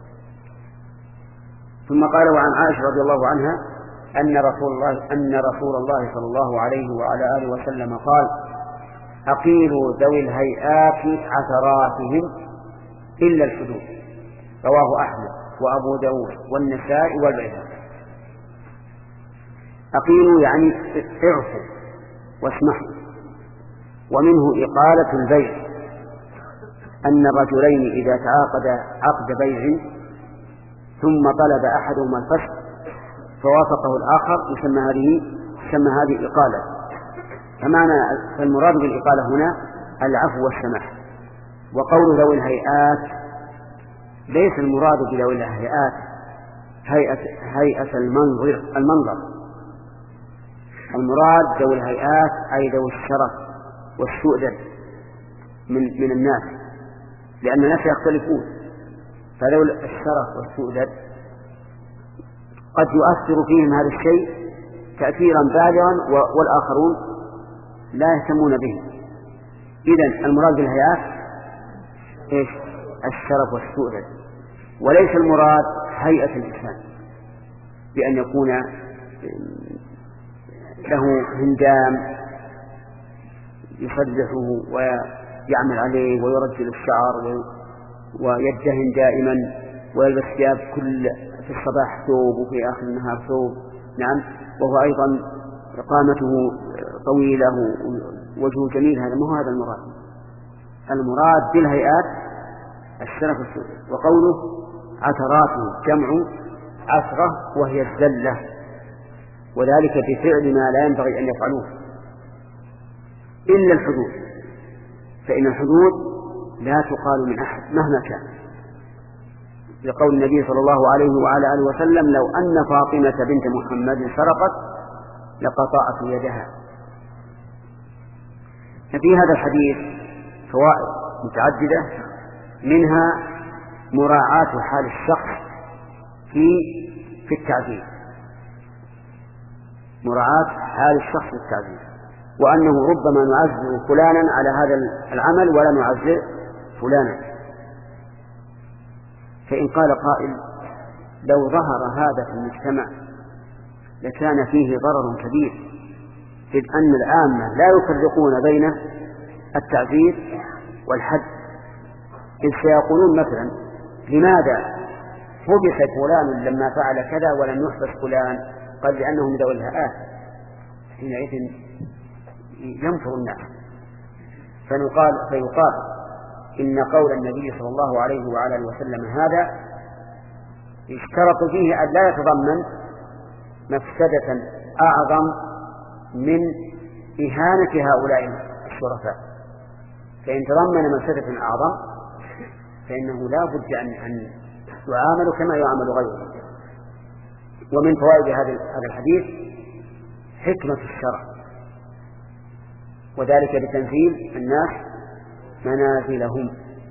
ثم قال: وعن عائشة رضي الله عنها أن رسول الله أن رسول الله صلى الله عليه وعلى آله وسلم قال: أقيلوا ذوي الهيئات عثراتهم إلا الحدود. رواه أحمد وأبو داود والنسائي والبيهقي. أقيلوا يعني اعفوا واسمحوا. ومنه إقالة البيع، أن الرجلين إذا تعاقدا عقد بيع ثم طلب أحدهما الفسخ فوافقه الآخر يسمى هذه يسمى هذه إقالة. فمعنى فالمراد بالإقالة هنا العفو والسماح. وقول ذوي الهيئات ليس المراد بذوي الهيئات هيئة هيئة المنظر المنظر المراد ذوي الهيئات أي ذوي الشرف والسؤدد من من الناس، لأن الناس يختلفون. فذوي الشرف والسؤدد قد يؤثر فيهم هذا الشيء تأثيرا بالغا والآخرون لا يهتمون به. إذن المراد بالهيئات إيش؟ الشرف والسؤدد، وليس المراد هيئة الإنسان بأن يكون له هندام يصلحه ويعمل عليه ويرجل الشعر ويدهن دائما ويلبس ثياب كل في الصباح ثوب وفي آخر النهار ثوب. نعم. وهو أيضا قامته طويلة ووجهه جميل. هذا ما هو هذا المراد. المراد بالهيئات الشرف والسؤدد. وقوله عثراته جمع عثرة وهي الزلة، وذلك بفعل ما لا ينبغي أن يفعلوه إلا الحدود، فإن الحدود لا تقال من أحد مهما كان، لقول النبي صلى الله عليه وعلى آله وسلم: لو أن فاطمة بنت محمد سرقت لقطعت يدها. ففي هذا الحديث فوائد متعددة، منها مراعاة حال الشخص في في التعذيب، مراعاة حال الشخص في التعذيب، وأنه ربما نعذر فلانا على هذا العمل ولا نعذر فلانا. فإن قال قائل: لو ظهر هذا في المجتمع لكان فيه ضرر كبير، إذ أن العامة لا يفرقون بين التعذير والحد، إذ سيقولون مثلا: لماذا حبس فلان لما فعل كذا ولم يحبس فلان؟ قال: لأنه من ذوي الهيئات. حينئذ ينفر الناس. فنقال فيقال إن قول النبي صلى الله عليه وعلى اله وسلم هذا اشترط فيه أن لا يتضمن مفسدة أعظم من إهانة هؤلاء الشرفاء. فإن تضمن مفسدة أعظم فإنه لا بد أن يعامل كما يعامل غيره. ومن فوائد هذا الحديث حكمة الشرع، وذلك بتنزيل الناس منازلهم،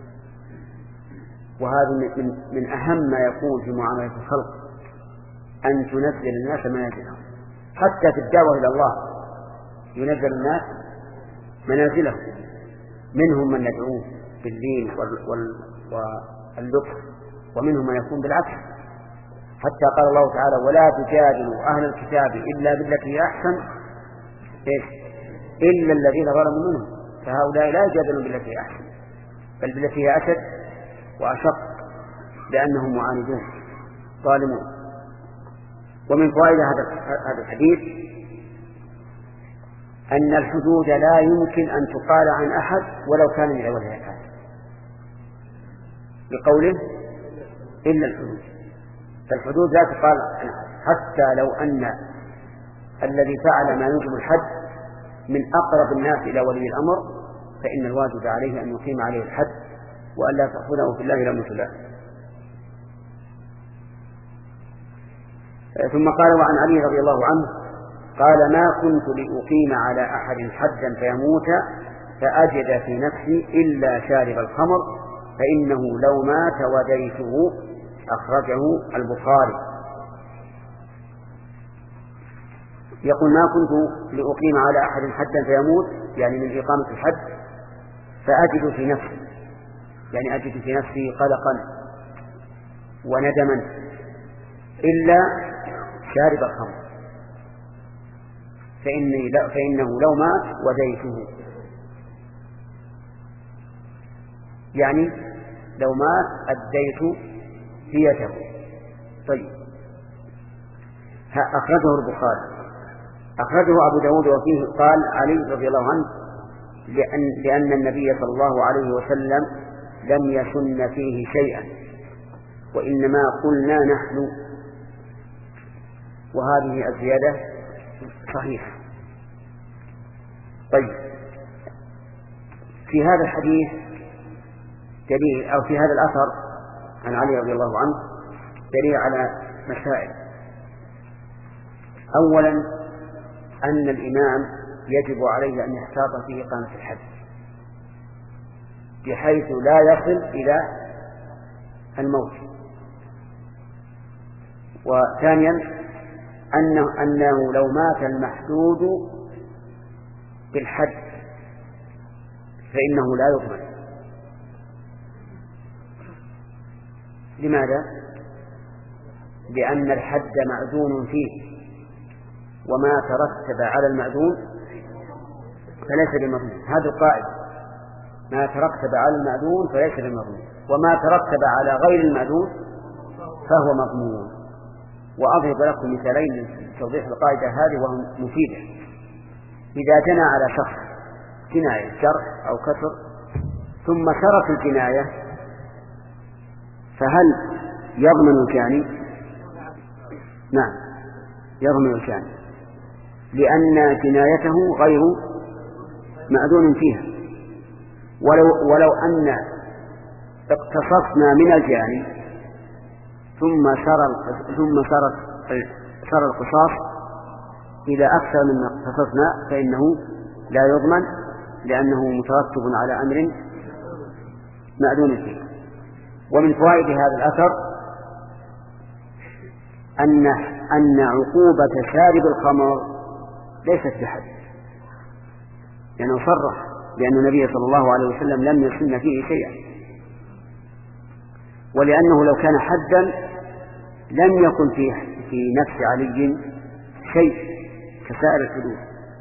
وهذا من, من أهم ما يكون في معاملة الخلق، أن تنزل الناس منازلهم. حتى في الدعوة إلى الله ينزل الناس منازلهم، منهم من يدعوه باللين واللطف، ومنهم من يكون بالعكس. حتى قال الله تعالى: ولا تجادلوا أهل الكتاب إلا بالتي هي أحسن إلا الذين ظلموا منهم، فهؤلاء لا يجادلون بالتي هي أحسن بل بالتي هي أشد وأشق، لأنهم معاندون ظالمون. ومن فوائد هذا الحديث أن الحدود لا يمكن أن تقال عن أحد ولو كان من ذوي الهيئات، بقوله إلا الحدود. فالحدود لا تقال عن أحد، حتى لو أن الذي فعل ما يوجب الحد من أقرب الناس إلى ولي الأمر، فإن الواجب عليه أن يقيم عليه الحد وأن لا تأخذه في الله لومة لائم. ثم قال: وعن علي رضي الله عنه قال: ما كنت لأقيم على أحد حدا فيموت فأجد في نفسي إلا شارب الخمر فإنه لو مات وديته. أخرجه البخاري. يقول: ما كنت لأقيم على أحد حدا فيموت، يعني من إقامة الحد، فأجد في نفسي، يعني أجد في نفسي قلقا وندما إلا شارب الخمر فإني لا فإنه لو مات وديته، يعني لو مات أديت ديته. طيب، أخرجه البخاري. أخرجه أبو داود وفيه قال علي رضي الله عنه: لأن, لأن النبي صلى الله عليه وسلم لم يسن فيه شيئا وإنما قلنا نحن. وهذه الزيادة صحيحة. طيب، في هذا الحديث دليل، أو في هذا الأثر عن علي رضي الله عنه دليل على مسائل. أولا، أن الإمام يجب عليه أن يحتاط في إقامة الحد بحيث لا يصل إلى الموت. وثانيا، أنه, أنه لو مات المحدود بالحد فإنه لا يضمن. لماذا؟ لأن الحد معدون فيه، وما ترتب على المعدون فليس بمضمون. هذه القاعدة: ما ترتب على المعدون فليس بمضمون، وما ترتب على غير المعدون فهو مضمون. وأضرب لكم مثالين لتوضيح القاعدة هذه وهم مفيدة. إذا جنى على شخص جناية جرح أو كسر ثم شرط الجناية، فهل يضمن الجاني؟ نعم، يضمن الجاني، لأن جنايته غير مأذون فيها. ولو, ولو أن اقتصصنا من الجاني ثم سر ثم سر القصاص إلى أكثر مما اقتصصنا فإنه لا يضمن، لأنه مترتب على أمر مأذون فيه. ومن فوائد هذا الأثر أن أن عقوبة شارب الخمر ليست بحد، لأنه يعني صرح بأن النبي صلى الله عليه وسلم لم يسن فيه شيئا، ولأنه لو كان حدا لم يكن في في نفس علي شيء كسائر الحدود.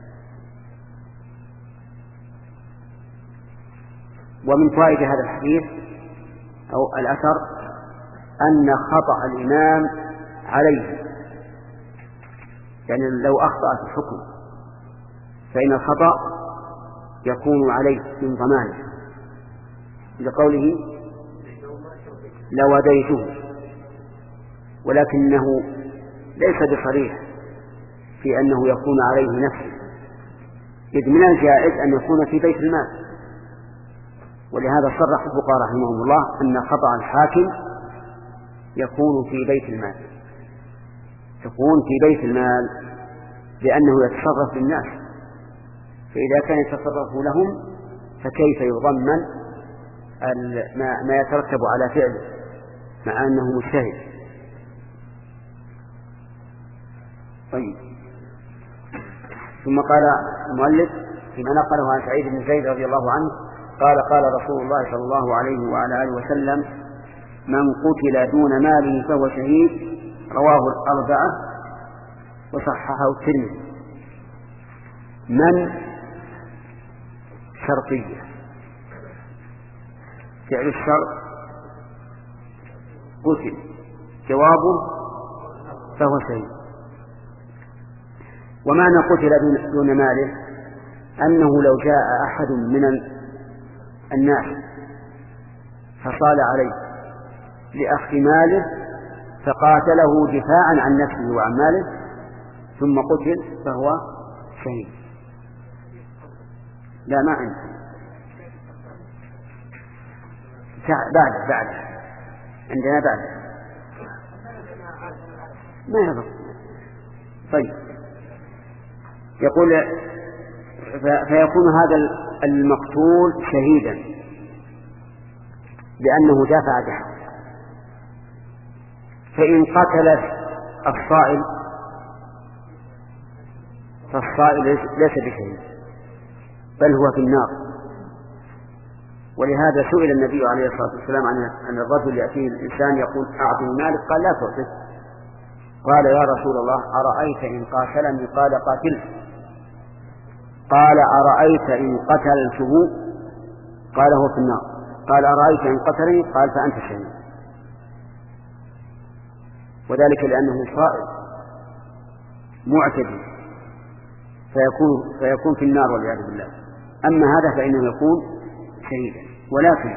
ومن فوائد هذا الحديث أو الأثر أن خطأ الإمام عليه، يعني لو أخطأ في الحكم فإن الخطأ يكون عليه من ضمانه، لقوله لوديته، ولكنه ليس بصريح في أنه يكون عليه نفسه، إذ من الجائز أن يكون في بيت المال. ولهذا صرح الفقهاء رحمهم الله أن خطأ الحاكم يكون في بيت المال، يكون في بيت المال لأنه يتصرف للناس، فإذا كان يتصرف لهم فكيف يضمن ما يترتب على فعله مع أنه مجتهد. طيب، ثم قال المؤلف فيما نقله عن سعيد بن زيد رضي الله عنه قال: قال رسول الله صلى الله عليه وعلى آله وسلم: من قتل دون ماله فهو شهيد. رواه الأربعة وصححه الترمذي. من شرطية، فعل الشرط قتل، جوابه فهو شهيد. ومعنى قتل دون ماله أنه لو جاء أحد من الناس فصال عليه لأخذ ماله فقاتله دفاعا عن نفسه وعن ماله ثم قتل فهو شهيد. لا، ما عندي بعد بعد عندنا بعد ما يضر. طيب يقول فيكون هذا المقتول شهيدا لأنه دافع بحق. فإن قتل الصائل فالصائل ليس بشهيد بل هو في النار. ولهذا سئل النبي عليه الصلاة والسلام عن الرجل يأتيه الإنسان يقول أعطني مالك قال لا تعطيه. قال يا رسول الله أرأيت إن قاتلني قال قاتله. قال أرأيت إن قتلته قال هو في النار. قال أرأيت إن قتلني قال فأنت شهيد. وذلك لأنه صائل معتدي فيكون, فيكون في النار والعياذ بالله. أما هذا فإنه يكون شهيدا. ولكن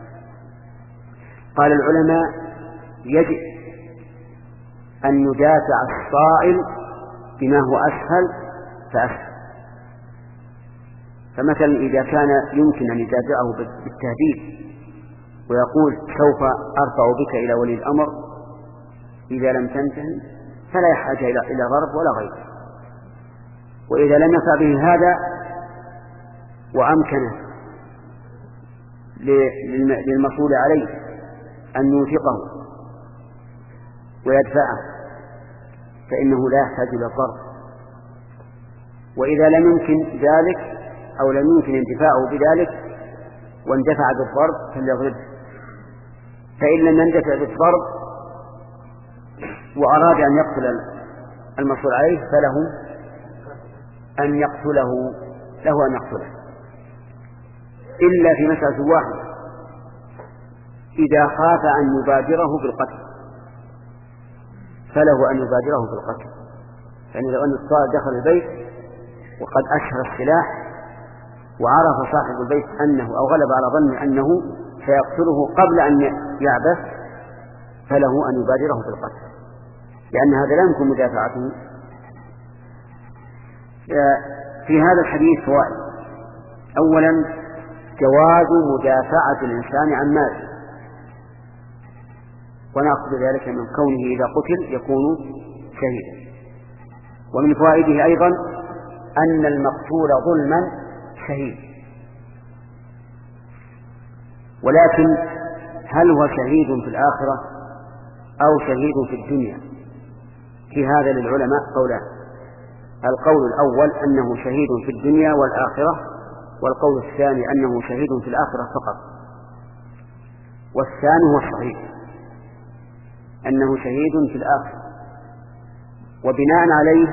قال العلماء يجب أن يدافع الصائل بما هو أسهل فأسهل. فمثلا إذا كان يمكن أن يدافعه بالتهديد ويقول سوف أرفع بك إلى ولي الأمر إذا لم تنتهي فلا يحتاج إلى ضرب ولا غيره. وإذا لم يفع به هذا وأمكنه للمسؤول عليه أن يوثقه ويدفعه فإنه لا يحتاج إلى الضرب. وإذا لم يمكن ذلك أو لم يمكن انتفاعه بذلك واندفع بالضرب فليضرب. فإن لم يندفع بالضرب وأراد أن يقتل المسؤول عليه فله أن يقتله له أن يقتله إلا في مسألة واحدة إذا خاف أن يبادره بالقتل فله أن يبادره بالقتل. يعني لو أن الصائل دخل البيت وقد أشهر السلاح وعرف صاحب البيت أنه أو غلب على ظنه أنه سيقتله قبل أن يعبث فله أن يبادره بالقتل لأن هذا لا يمكن مدافعته. في هذا الحديث فوائد. أولا جواز مدافعة الإنسان عن ماله ونأخذ ذلك من كونه إذا قتل يكون شهيدا. ومن فوائده أيضا أن المقتول ظلما شهيد. ولكن هل هو شهيد في الآخرة أو شهيد في الدنيا؟ في هذا للعلماء قولان. القول الأول أنه شهيد في الدنيا والآخرة، والقول الثاني أنه شهيد في الآخرة فقط. والثاني هو الصحيح أنه شهيد في الآخرة، وبناء عليه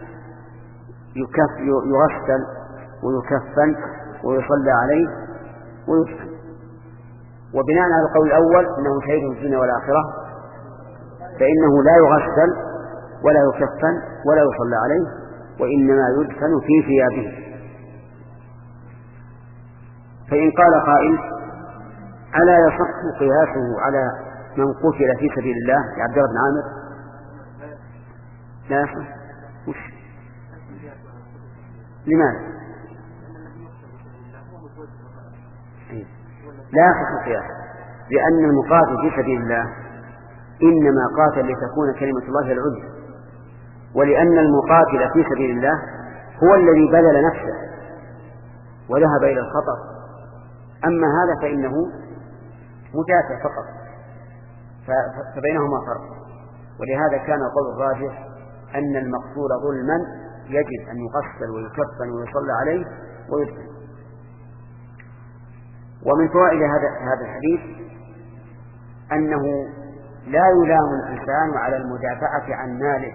يكف يغسل ويكفن ويصلى عليه ويدفن. وبناء على القول الأول أنه شهيد في الدنيا والآخرة فإنه لا يغسل ولا يكفن ولا يصلى عليه وإنما يدفن في ثيابه. فإن قال قائل ألا يصح قياسه على من قتل في سبيل الله يا عبد الله بن عامر؟ لا يصح. وش لماذا؟ لا يصح قياسه لأن المقاتل في سبيل الله إنما قاتل لتكون كلمة الله العليا، ولأن المقاتل في سبيل الله هو الذي بذل نفسه وذهب إلى الخطر. أما هذا فإنه مدافع فقط، فبينهما فرق. ولهذا كان القول الراجح أن المقتول ظلما يجب أن يغسل ويكفن ويصلى عليه ويدفن. ومن فوائد هذا هذا الحديث أنه لا يلام الإنسان على المدافعة عن ماله،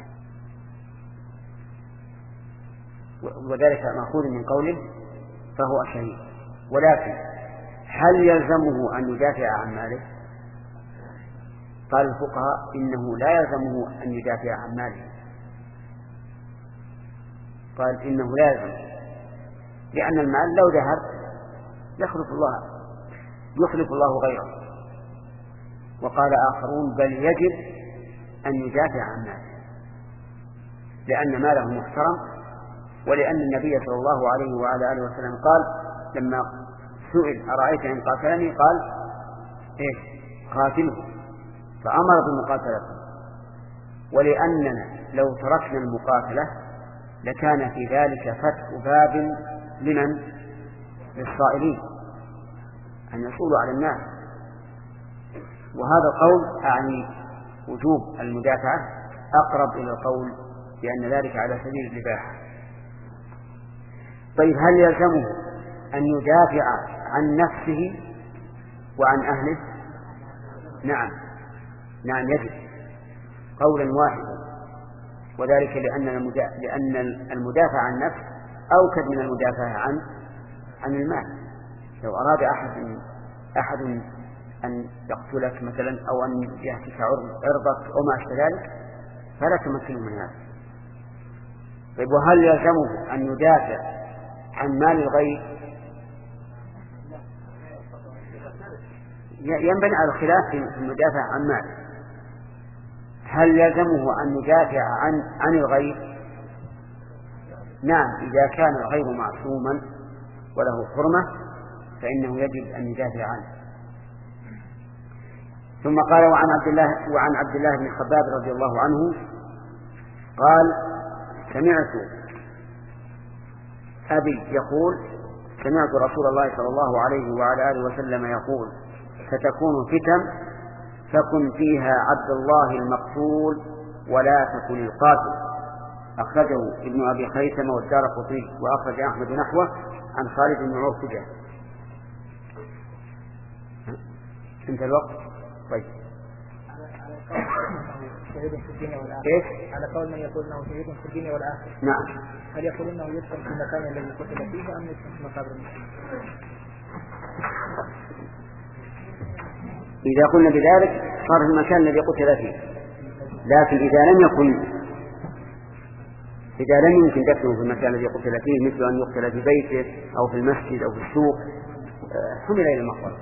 وذلك مأخوذ من قوله فهو شهيد. ولكن هل يلزمه أن يدافع عن ماله؟ قال الفقهاء إنه لا يلزمه أن يدافع عن ماله. قال إنه لا يلزمه لأن المال لو ذهب يخلف الله يخلف الله غيره. وقال آخرون بل يجب أن يدافع عن ماله لأن ماله محترم، ولأن النبي صلى الله عليه وعلى آله وسلم قال لما سئل أرأيت إن قاتلني قال إيه قاتله، فأمر بالمقاتلة. ولأننا لو تركنا المقاتلة لكان في ذلك فتح باب لمن؟ للصائلين أن يصولوا على الناس. وهذا القول أعني وجوب المدافعة أقرب إلى القول بأن ذلك على سبيل الإباحة. طيب هل يلزمه أن يدافع عن نفسه وعن أهله؟ نعم نعم يجب قولا واحدا، وذلك لأن لأن المدافع عن النفس أوكد من المدافع عن عن المال. لو أراد أحد أحد أن يقتلك مثلا أو أن يهتك عرضك أو ما أشبه ذلك فلا تمكنه من هذا. طيب وهل يلزمه أن يدافع عن مال الغير؟ ينبني على الخلاف في المدافع عن مال. هل يلزمه أن يدافع عن عن الغير؟ نعم إذا كان الغير معصوما وله حرمة فإنه يجب أن يدافع عنه. ثم قال وعن عبد الله وعن عبد الله بن خباب رضي الله عنه قال سمعت أبي يقول سمعت رسول الله صلى الله عليه وعلى آله وسلم يقول ستكون فتن فكن فيها عبد الله المقتول ولا تكن القاتل. أخرجه ابن أبي خيثمة والدارقطني وأخرج أحمد نحوه عن خالد بن عرفجة. انت الوقت طيب شهيد في الدنيا والآخرة. إيه؟ على قول من يقول انه شهيد في الدنيا والآخرة. نعم. هل يقول انه يدفن في المكان الذي قتل فيه ام يدفن في مقابر المسلمين؟ إذا قلنا بذلك صار في المكان الذي قتل فيه، لكن إذا لم يكن إذا لم يمكن دفنه في المكان الذي قتل فيه مثل أن يقتل في بيته أو في المسجد أو في السوق حمل إلى المقبرة.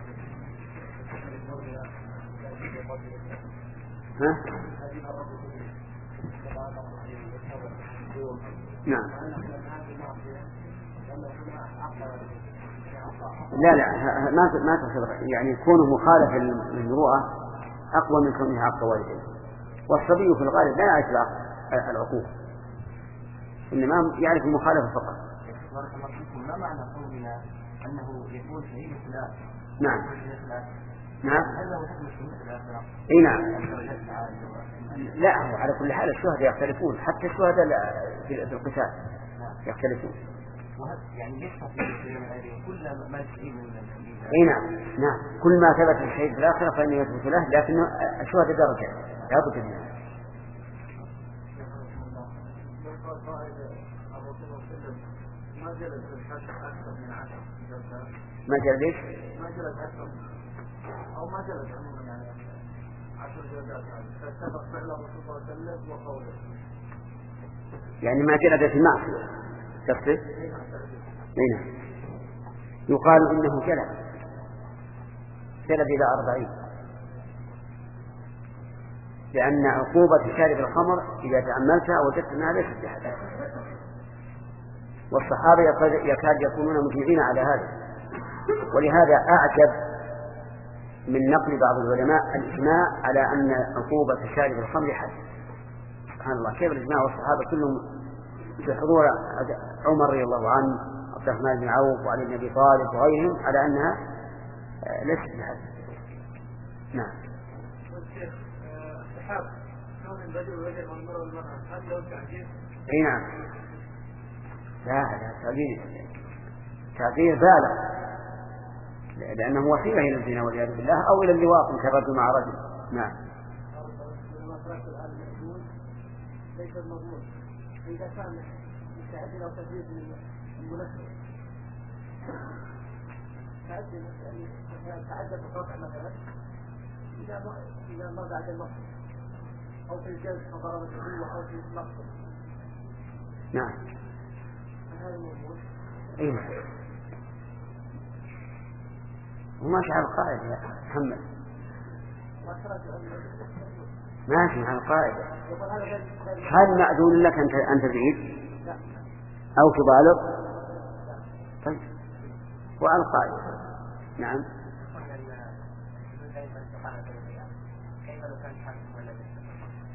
ها؟ نعم. لا لا ما ما تصدق يعني كونه مخالف للمروءة أقوى من كونه عقد والديه. والصبي في الغالب لا يعرف العقوق إنما يعرف المخالفة فقط. ما معنى قولنا أنه يكون شهيد الخلاف؟ نعم نعم اي نعم. لا على كل حال الشهداء يختلفون، حتى الشهداء في القتال يختلفون. يعني يشهد كل ما يشهد من اي نعم نعم كل ما ثبت الشهيد في الآخرة فإنه يثبت له، لكن الشهداء درجة لا بد منها. ما جلد الحج أكثر من عشر جلسات. ما جلد إيش؟ ما جلد أكثر أو ما جلد عموما يعني عشر جلسات فاتفق فعل الرسول صلى الله عليه وسلم وقوله. يعني ما جلد في معصية تقصد؟ هنا يقال إنه جلد جلد إلى أربعين، لأن عقوبة شارب الخمر إذا تأملتها وجدت أنها ليست بحد، والصحابة يكاد يكونون مجمعين على هذا. ولهذا أعجب من نقل بعض العلماء الإجماع على أن عقوبة شارب الخمر حد. سبحان الله كيف الإجماع والصحابة كلهم في حضور عمر رضي الله عنه عبد الرحمن بن عوف وعلي بن أبي طالب وغيرهم على أنها ليست بحد. نعم. والشيخ الصحابة كون الرجل والرجل والمرأة والمرأة هل له تعجيز؟ أي نعم. لا لا تعجيز تعجيز بالغ، لأنه وسيلة إلى الزنا والعياذ بالله أو إلى اللواط كالرجل مع رجل. نعم. ليس المضمون إذا كان مستعد أو تجديد من المنفذ تعدد يعني تعدد القطع مثلا إذا ما إذا ما بعد النص أو في الجلد فضرب الحدود أو في النص. نعم. هذا المضمون. إيه. وماشي على القاعدة يا محمد. ماشي على القاعدة. هل مأذون لك أن تزيد أو تبالغ؟ طيب وعلى القاعدة. نعم.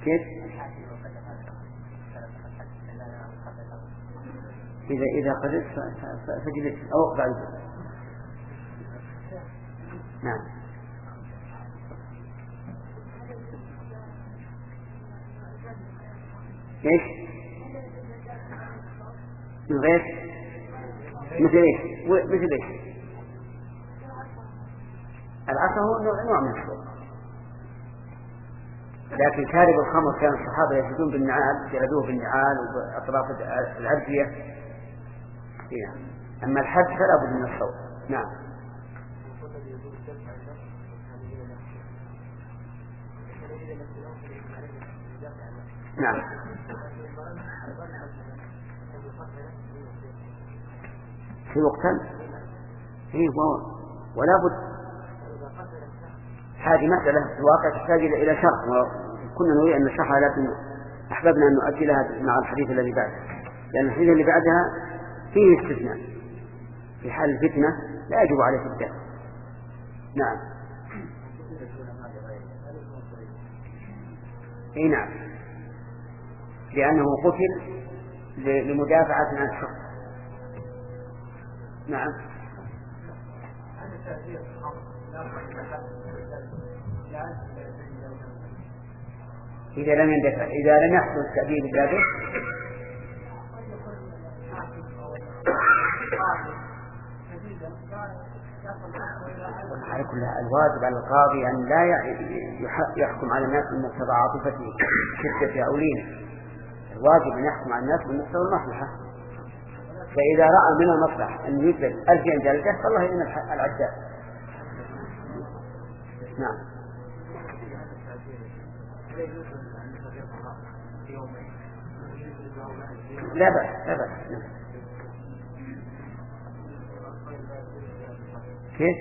كيف؟ إذا إذا قدرت فجلس أو اقطع الجلس. نعم. إيش؟ من غير مثل إيش؟ مثل إيش؟ العصا هو نوع من الشرب، لكن شارب الخمر كان الصحابة يشدون بالنعال، يغدوه بالنعال وبأطراف الأردية. أما الحد فلا بد من الصوت. نعم. نعم. في وقتا إيه ولا بد. هذه مسألة في الواقع تحتاج إلى شرح، وكنا نريد أن نشرحها لكن أحببنا أن نؤجلها مع الحديث الذي بعده، لأن الحديث اللي بعدها فيه استثناء في حال الفتنة لا يجب عليه الدم. نعم. اي نعم، لأنه قتل لمدافعة عن الحق. نعم. إذا لم يندفع، إذا لم يحصل التأديب بذاته على كل الواجب على القاضي أن لا يحكم على الناس بمقتضى عاطفته شدة أو لينة. الواجب أن يحكم على الناس بمقتضى المصلحة، فإذا رأى من المصلحة أن يجلد ألفين جلدة فالله يدين العداء. نعم. لا بأس لا بأس. كيف؟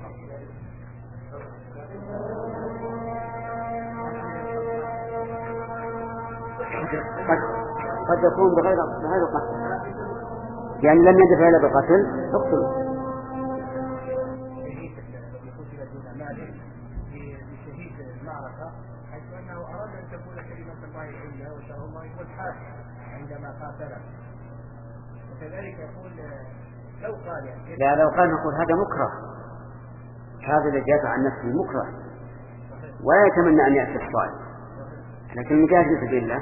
قد قد يكون بغير بغير قتل، يعني لم يدفع إلا بقتل اقتلوا. لا لو قال نقول هذا مكره، هذا اللي جاء عن نفسه مكره ولا يتمنى أن يأتي الصائم، لكن المجاهد في سبيل الله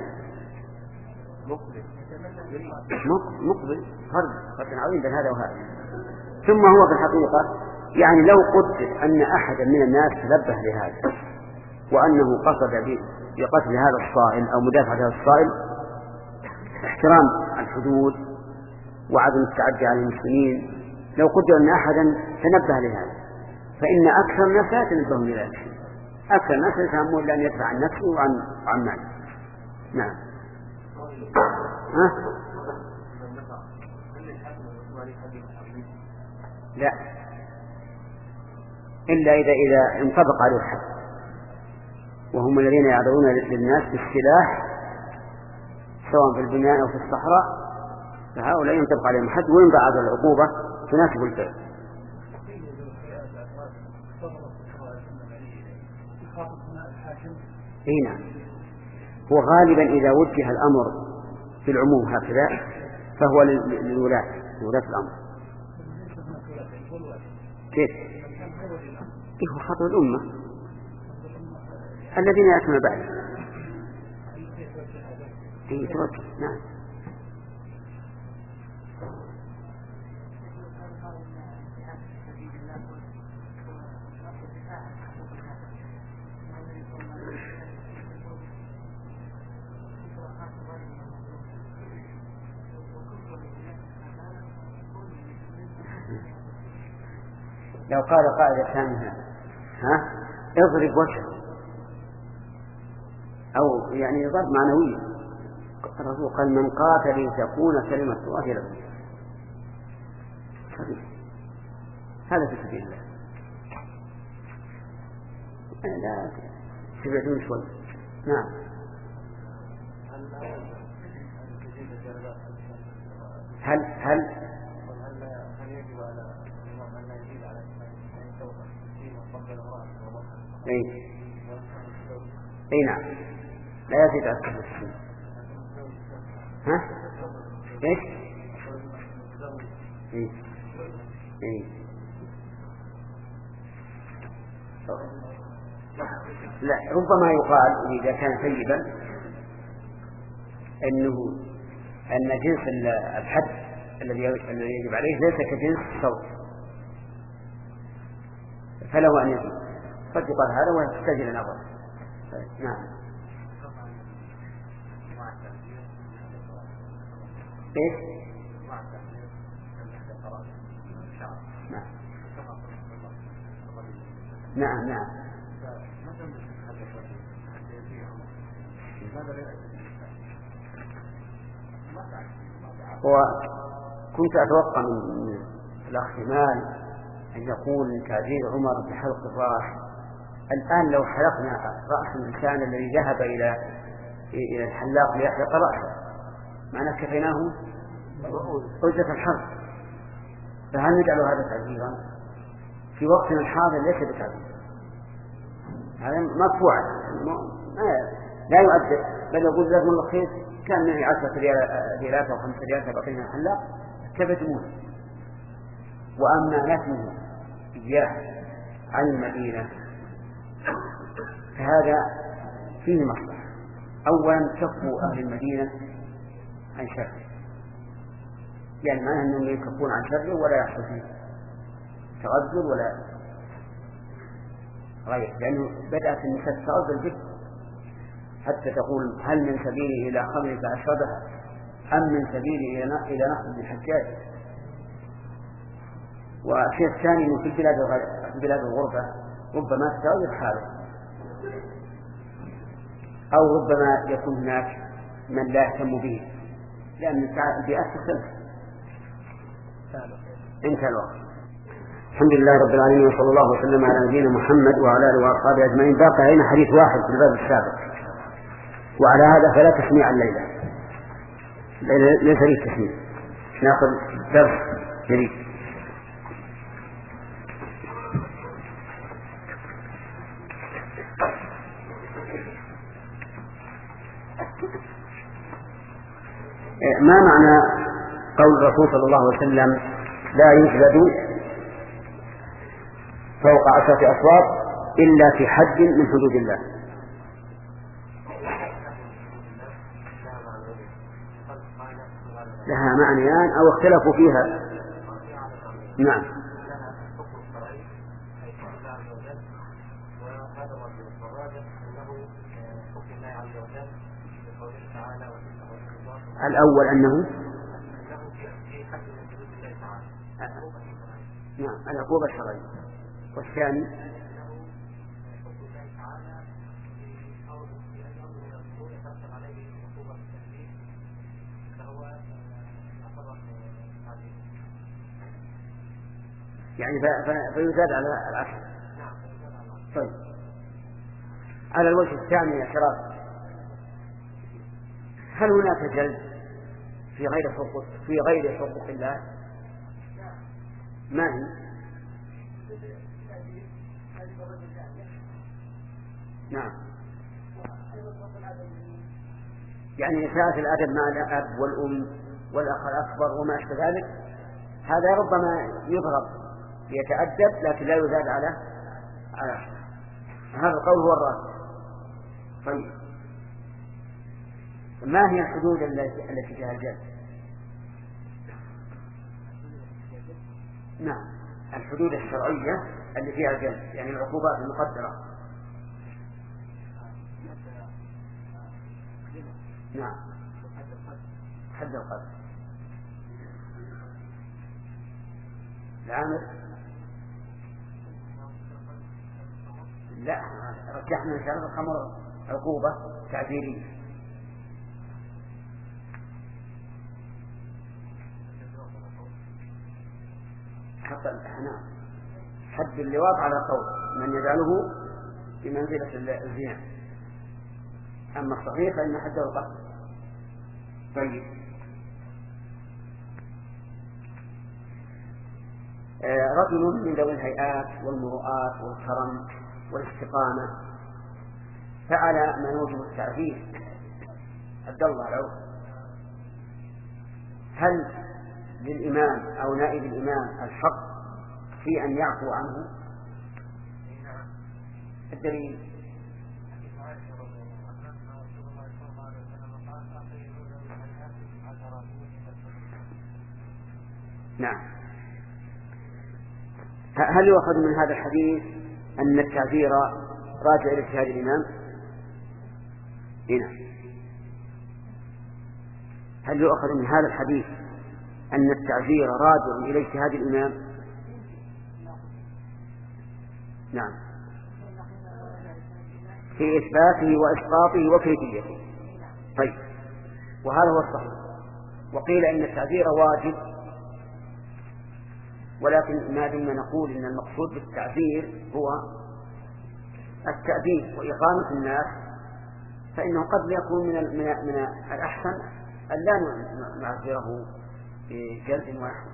مقبل فرق فرق عظيم بين هذا وهذا. ثم هو في الحقيقة يعني لو قدر أن أحدا من الناس تنبه لهذا وأنه قصد بقتل هذا الصائم أو مدافعة هذا الصائم احترام الحدود وعدم التعدي على المسلمين، لو قدر أن أحدا تنبه لهذا فإن أكثر الناس لا يتنبهون لذلك، أكثر الناس يفهمون لأن يدفع عن نفسه وعن عن ماله. نعم. ها؟ لا إلا إذا إذا انطبق عليه الحد، وهم الذين يعرضون للناس بالسلاح سواء في البناء أو في الصحراء، فهؤلاء ينطبق عليهم الحد وينبع على العقوبة تناسب الفعل. اي نعم. وغالبا إذا وجه الأمر في العموم هكذا فهو للولاة لولاة الأمر. كيف؟ إيه خطر الأمة الذين يأتون بعد. إيه توجه. نعم. لو قال قائد ثانيها ها اضرب وجهه أو يعني ضرب معنوي، الرسول قال من قاتل لتكون كلمة الله هي العليا، هذا في سبيل الله. لا تبعدون شوي. نعم. هل هل اي اي نعم. لا يزيد على ستة وستين. ها؟ إيش؟ إيه؟ إيه؟ لا، ربما يقال إذا كان ثيبا أنه أن جنس الحد الذي يجب عليه ليس كجنس الصوت، فله أن يزيد. قد يقال هذا ويحتاج إلى نظر. نعم. إيش؟ نعم نعم. وكنت أتوقع من الاحتمال أن يقول تعجيل عمر بحلق الرأس. الآن لو حلقنا رأس الإنسان الذي ذهب إلى إلى الحلاق ليحلق رأسه معناه كفيناه أجرة الحلق، فهل نجعل هذا تعجيلا؟ في وقتنا الحاضر ليس بتعجيل، هذا مرفوع لا يؤدب، بل يقول لازم الله خير كان معي عشرة ريالات أو خمسة ريالات بقينا الحلاق كبتموه. وأما نتمه إياه عن المدينة فهذا فيه مصلحة. أولا كفوا أهل المدينة عن شر، يعني معنى أنهم يكفون عن شر ولا يحصل فيه تغذر ولا غير، لأنه بدأت النساء تغذر به حتى تقول هل من سبيلي إلى خمر فأشربها أم من سبيلي إلى نقل بالحجاج. والشيء الثاني من في البلاد في بلاد الغربة ربما تتغير حاله، أو ربما يكون هناك من لا يهتم به لأن البيئات تختلف. انتهى الوقت. الحمد لله رب العالمين وصلى الله وسلم على نبينا محمد وعلى آله وأصحابه أجمعين. باقي علينا حديث واحد في الباب السابق، وعلى هذا فلا تسميع الليلة، ليس لي تسميع، نأخذ درس جديد. ما معنى قول الرسول صلى الله عليه وسلم لا يجلد فوق عشرة أصوات إلا في حد من حدود الله؟ لها معنيان أو اختلفوا فيها. نعم. الأول أنه نعم العقوبة الشرعية، والثاني يعني فيزاد على العشر. طيب على الوجه الثاني يا شباب، هل هناك جلد في غير حقوق في غير حقوق الله؟ ما هي؟ نعم، يعني إساءة الأدب مع الأب والأم والأخ الأكبر وما أشبه ذلك، هذا ربما يضرب يتأدب لكن لا يزاد على على هذا القول هو الراجح. طيب ما هي الحدود التي فيها الجلد؟ نعم الحدود الشرعية التي فيها الجلد، يعني العقوبات المقدرة. نعم حد القذف. العامر لا، رجحنا إن شاء الله الخمر عقوبة تعزيرية. حتى الأحناف حد اللواط على قول من يجعله بمنزلة الزنا، أما الصغير فإن حده القتل. طيب آه رجل من ذوي الهيئات والمروءات والكرم والاستقامة فعل ما يوجب التعذير عبد الله العوف، هل للإمام أو نائب الإمام الحق في أن يعفو عنه؟ الدليل نعم. هل يؤخذ من هذا الحديث أن التعذير راجع إلى اجتهاد الإمام؟ هنا هل يؤخذ من هذا الحديث أن التعذير راجع إلى اجتهاد الإمام؟ نعم، في إثباته وإسقاطه وكيفيته. طيب، وهذا هو الصحيح. وقيل إن التعذير واجب، ولكن ما دمنا نقول إن المقصود بالتعذير هو التأديب وإقامة الناس، فإنه قد يكون من من من الأحسن أن لا نعذره بجلد واحد.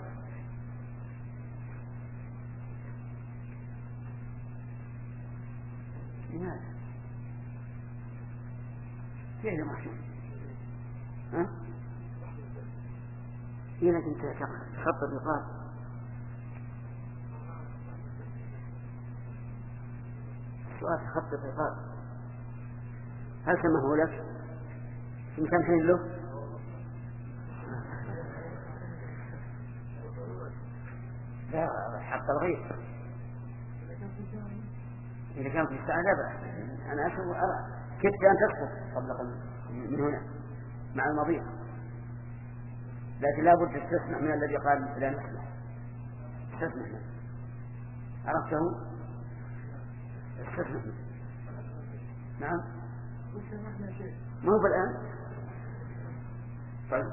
لماذا؟ كيف يا محمود؟ ها؟ هنا كنت تخطط الرقاب. سؤال تخطط الرقاب، هل سمحوا لك؟ إن كان حين له؟ لا، حق الغير. إذا كان في الساعة لا بأس. أنا أشوف أرى كيف كان تسقط قبل من هنا مع المضيق، لكن لا بد تستسمع من الذي قال لا نسمع. استسمع منه، عرفته؟ استسمع منه. نعم، ما هو بالآن. طيب،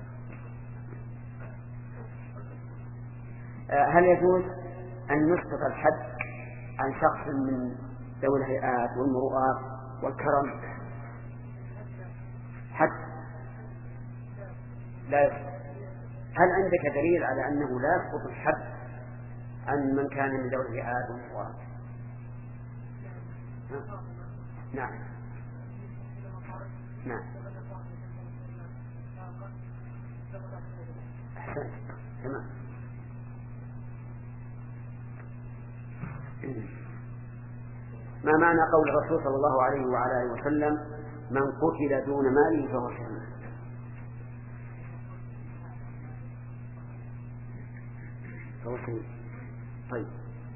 هل يجوز أن نسقط الحد عن شخص من ذوي الهيئات والمروءات والكرم؟ حد لا يسقط. هل عندك دليل على أنه لا يسقط الحد عن من كان من ذوي الهيئات والمروءات؟ نعم نعم، أحسن، تمام. ما معنى قول الرسول صلى الله عليه وعلى آله وسلم من قتل دون ماله فهو شهيد؟ فهو شهيد. طيب،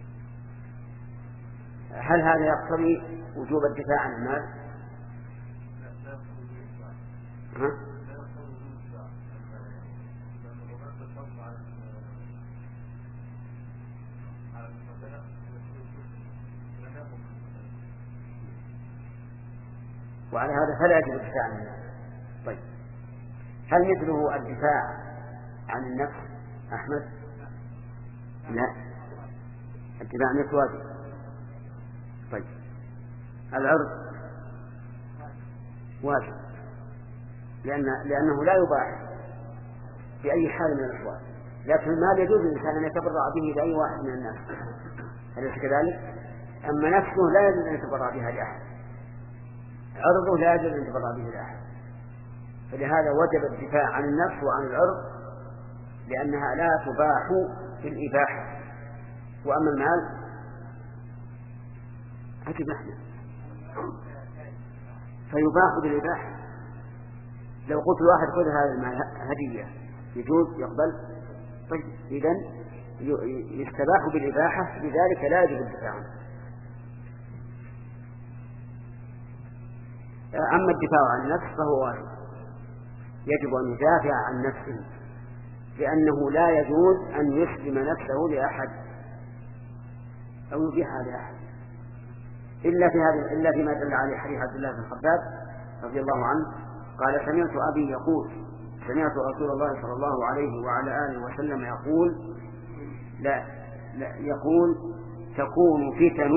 هل هذا يقتضي وجوب الدفاع عن المال؟ ها؟ وعلى هذا فلا يجب الدفاع عن النفس. طيب، هل مثله الدفاع عن النفس أحمد؟ لا، الدفاع عن النفس واجب. طيب، العرض واجب، لأن لأنه لا يباح بأي حال من الأحوال، لكن المال يجوز الإنسان أن يتبرع به لأي واحد من الناس، أليس كذلك؟ أما نفسه لا يجوز أن يتبرع بها لأحد، عرضه لا يجوز أن يتبرع به لأحد، فلهذا وجب الدفاع عن النفس وعن العرض، لأنها لا تباح في الإباحة. وأما المال عجب نحن فيباح بالإباحة. لو قلت واحد خذ هذا المال هدية يجوز يقبل؟ طيب، إذن يستباح بالإباحة، لذلك لا يجب الدفاع عنه. أما الدفاع عن النفس فهو واجب، يجب أن يدافع عن نفسه، لأنه لا يجوز أن يسلم نفسه لأحد أو يبيحها لأحد إلا في هذا إلا فيما دل عليه حديث عبد الله بن خباب رضي الله عنه قال: سمعت أبي يقول سمعت رسول الله صلى الله عليه وعلى آله وسلم يقول لا, لا يقول تكون فتن.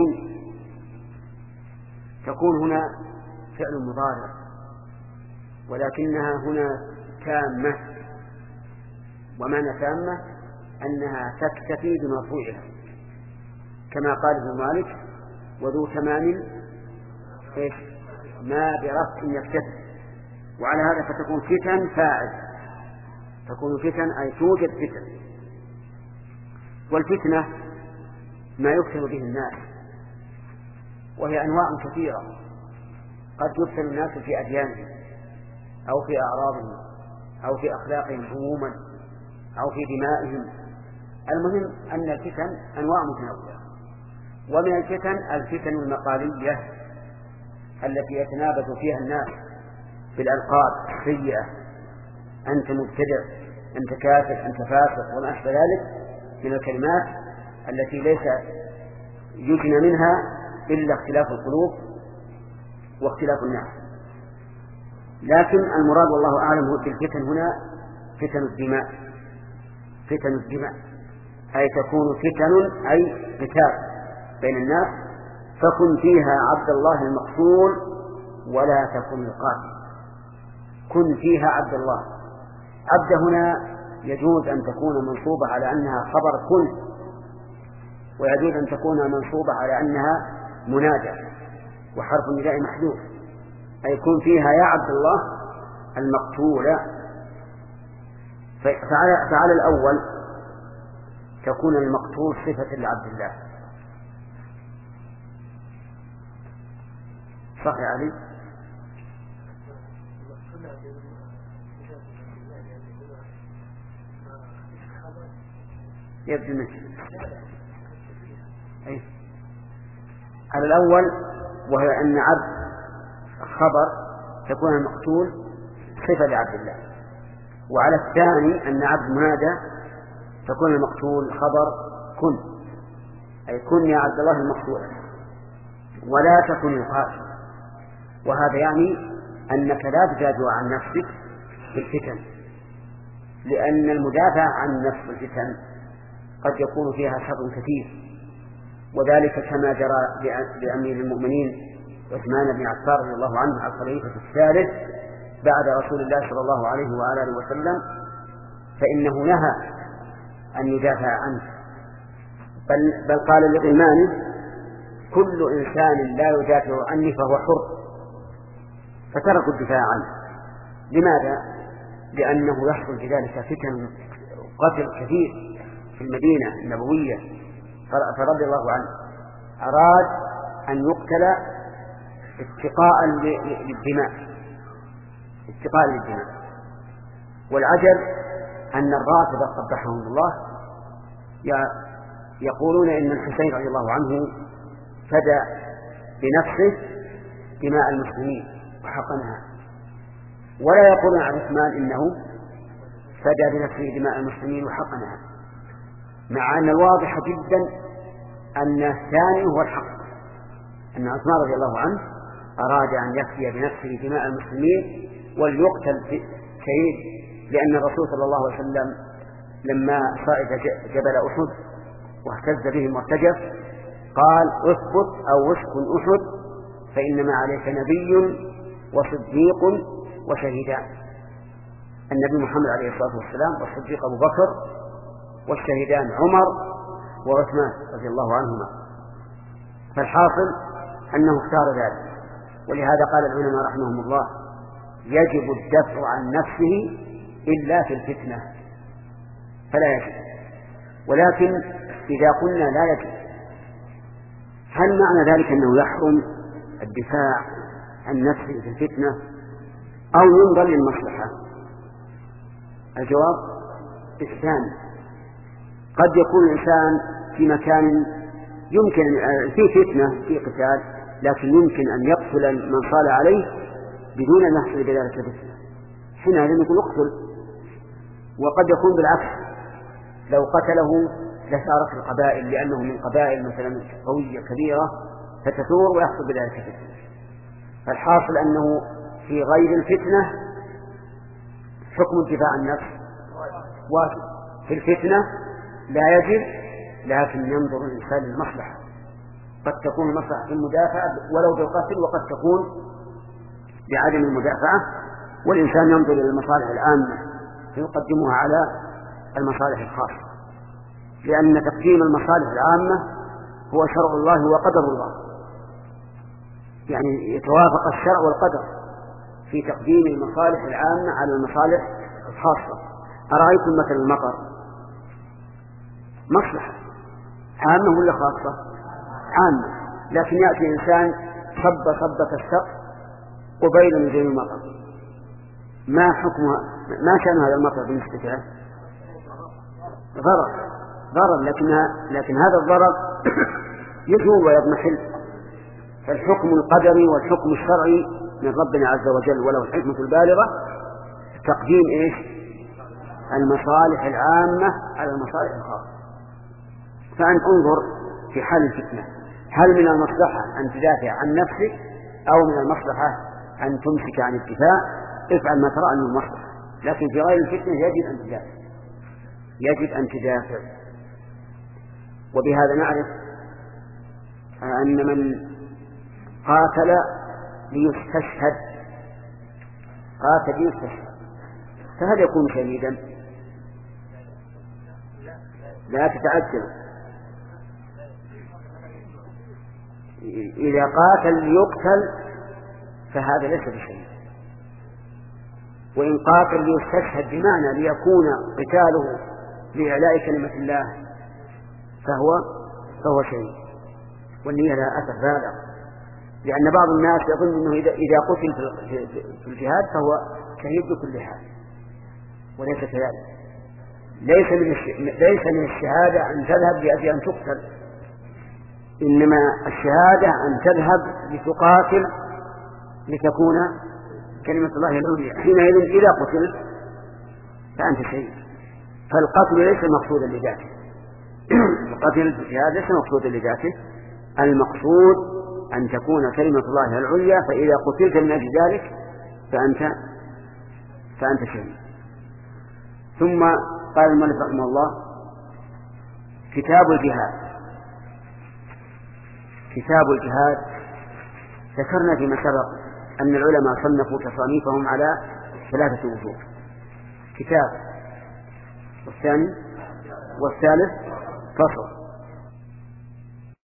تكون هنا فعل مضارع، ولكنها هنا تامة، ومعنى تامة أنها تكتفي بمرفوعها، كما قال ابن مالك: وذو تمام إيش ما برفع يفتتح، وعلى هذا فتكون فتن فاعل، تكون فتن أي توجد فتن. والفتنة ما يفتن به الناس، وهي أنواع كثيرة، قد يفتن الناس في أديانهم أو في أعراضهم أو في أخلاقهم عموما أو في دمائهم. المهم أن الفتن أنواع متنوعة. ومن الفتن الفتن المقالية التي يتنابز فيها الناس بالألقاب السيئة، أنت مبتدع، أنت كافر، أنت فاسق، وما أشبه ذلك من الكلمات التي ليس يجنى منها إلا اختلاف القلوب واختلاف الناس. لكن المراد والله أعلم هو بالفتن هنا فتن الدماء، فتن الدماء أي تكون فتن أي قتال بين الناس، فكن فيها عبد الله المقتول ولا تكن القاتل. كن فيها عبد الله. عبد هنا يجوز أن تكون منصوبة على أنها خبر كن، ويجوز أن تكون منصوبة على أنها منادى وحرف النداء محذوف، أي كن فيها يا عبد الله المقتول. فعلى, فعلى الأول تكون المقتول صفة لعبد الله. صح يا علي؟ يبدو منه أي. على الأول وهي أن عبد خبر تكون المقتول صفة لعبد الله، وعلى الثاني أن عبد منادى تكون المقتول خبر كن، أي كن يا عبد الله المقتول ولا تكن القاتل. وهذا يعني أنك لا تدافع عن نفسك بالفتن، لأن المدافع عن نفس الفتن قد يكون فيها شر كثير، وذلك كما جرى لأمير المؤمنين عثمان بن عفان رضي الله عنه على الخليفة الثالث بعد رسول الله صلى الله عليه وآله وسلم، فإنه نهى أن يدافع عنه، بل, بل قال لغلمانه كل إنسان لا يدافع عني فهو حر، فتركوا الدفاع عنه. لماذا؟ لأنه يحصل في ذلك فتن قتل كثير في المدينة النبوية، فرضي الله عنه أراد أن يقتل اتقاء للدماء، اتقاء للدماء. والعجب أن الرافضة قبحهم الله يقولون إن الحسين رضي الله عنه فدى بنفسه دماء المسلمين وحقنها، ولا يقولون عن عثمان إنه فدى بنفسه دماء المسلمين وحقنها، مع أن الواضح جدا أن الثاني هو الحق، أن عثمان رضي الله عنه أراد أن يفدي بنفسه دماء المسلمين وليقتل شهيد، لأن الرسول صلى الله عليه وسلم لما صعد جبل أحد واهتز به مرتجف قال اثبت أو اسكن أحد فإنما عليك نبي وصديق وشهيدان. النبي محمد عليه الصلاة والسلام والصديق أبو بكر والشهيدان عمر وعثمان رضي الله عنهما. فالحاصل أنه اختار ذلك، ولهذا قال العلماء رحمهم الله يجب الدفع عن نفسه إلا في الفتنة فلا يجب. ولكن إذا قلنا لا يجب، هل معنى ذلك أنه يحرم الدفاع عن نفسه في الفتنة أو ينظر للمصلحة؟ الجواب الثاني. قد يكون الإنسان في مكان يمكن في فتنة في قتال، لكن يمكن أن يقتل من صال عليه بدون أن يحصل بذلك فتنة، حينئذ يقول اقتل. وقد يكون بالعكس، لو قتله لثارت القبائل لأنه من قبائل مثلا قوية كبيرة فتثور ويحصل بذلك فتنة. فالحاصل أنه في غير الفتنة حكم الدفاع عن النفس واجب، في الفتنة لا يجب، لكن ينظر الإنسان للمصلحة. قد تكون المصلحة في المدافعة ولو بالقتل، وقد تكون بعدم المدافعة، والإنسان ينظر إلى المصالح العامة فيقدمها على المصالح الخاصة، لأن تقديم المصالح العامة هو شرع الله وقدر الله. يعني يتوافق الشرع والقدر في تقديم المصالح العامة على المصالح الخاصة. أرأيتم مثل المطر مصلحة عامة ولا خاصة؟ عامة، لكن يأتي إنسان صب صبة السقف قبيل نزول المطر، ما حكمها؟ ما كان هذا المطر بالنسبة له؟ ضرر ضرر لكنها لكن هذا الضرر يزول ويضمحل. فالحكم القدري والحكم الشرعي من ربنا عز وجل وله الحكمة البالغة تقديم إيش؟ المصالح العامة على المصالح الخاصة. فأنت انظر في حال الفتنة، هل من المصلحة أن تدافع عن نفسك أو من المصلحة أن تمسك عن الدفاع؟ افعل ما ترى أنه المصلحة، لكن في غير الفتنة يجب أن تدافع يجب أن تدافع. وبهذا نعرف أن من قاتل ليستشهد قاتل ليستشهد فهل يكون شهيدا؟ لا تتعجل، إذا قاتل ليقتل فهذا ليس بشهيد، وإن قاتل ليستشهد بمعنى ليكون قتاله لإعلاء كلمة الله فهو فهو شهيد، والنية لها أثر بالغ، لأن بعض الناس يظن أنه إذا إذا قتل في الجهاد فهو شهيد بكل حال، وليس كذلك. ليس من ليس من الشهادة أن تذهب لأجل أن تقتل، إنما الشهادة أن تذهب لتقاتل لتكون كلمة الله العليا، حينئذ إذا قتلت فأنت شهيد. فالقتل ليس مقصودا لذاته، القتل في الجهاد ليس مقصودا لذاته، المقصود أن تكون كلمة الله العليا، فإذا قتلت من أجل ذلك فأنت فأنت شهيد. ثم قال المؤلف رحمه الله: كتاب الجهاد. كتاب الجهاد ذكرنا فيما سبق أن العلماء صنفوا تصانيفهم على ثلاثة وجوه: كتاب، والثاني والثالث فصل.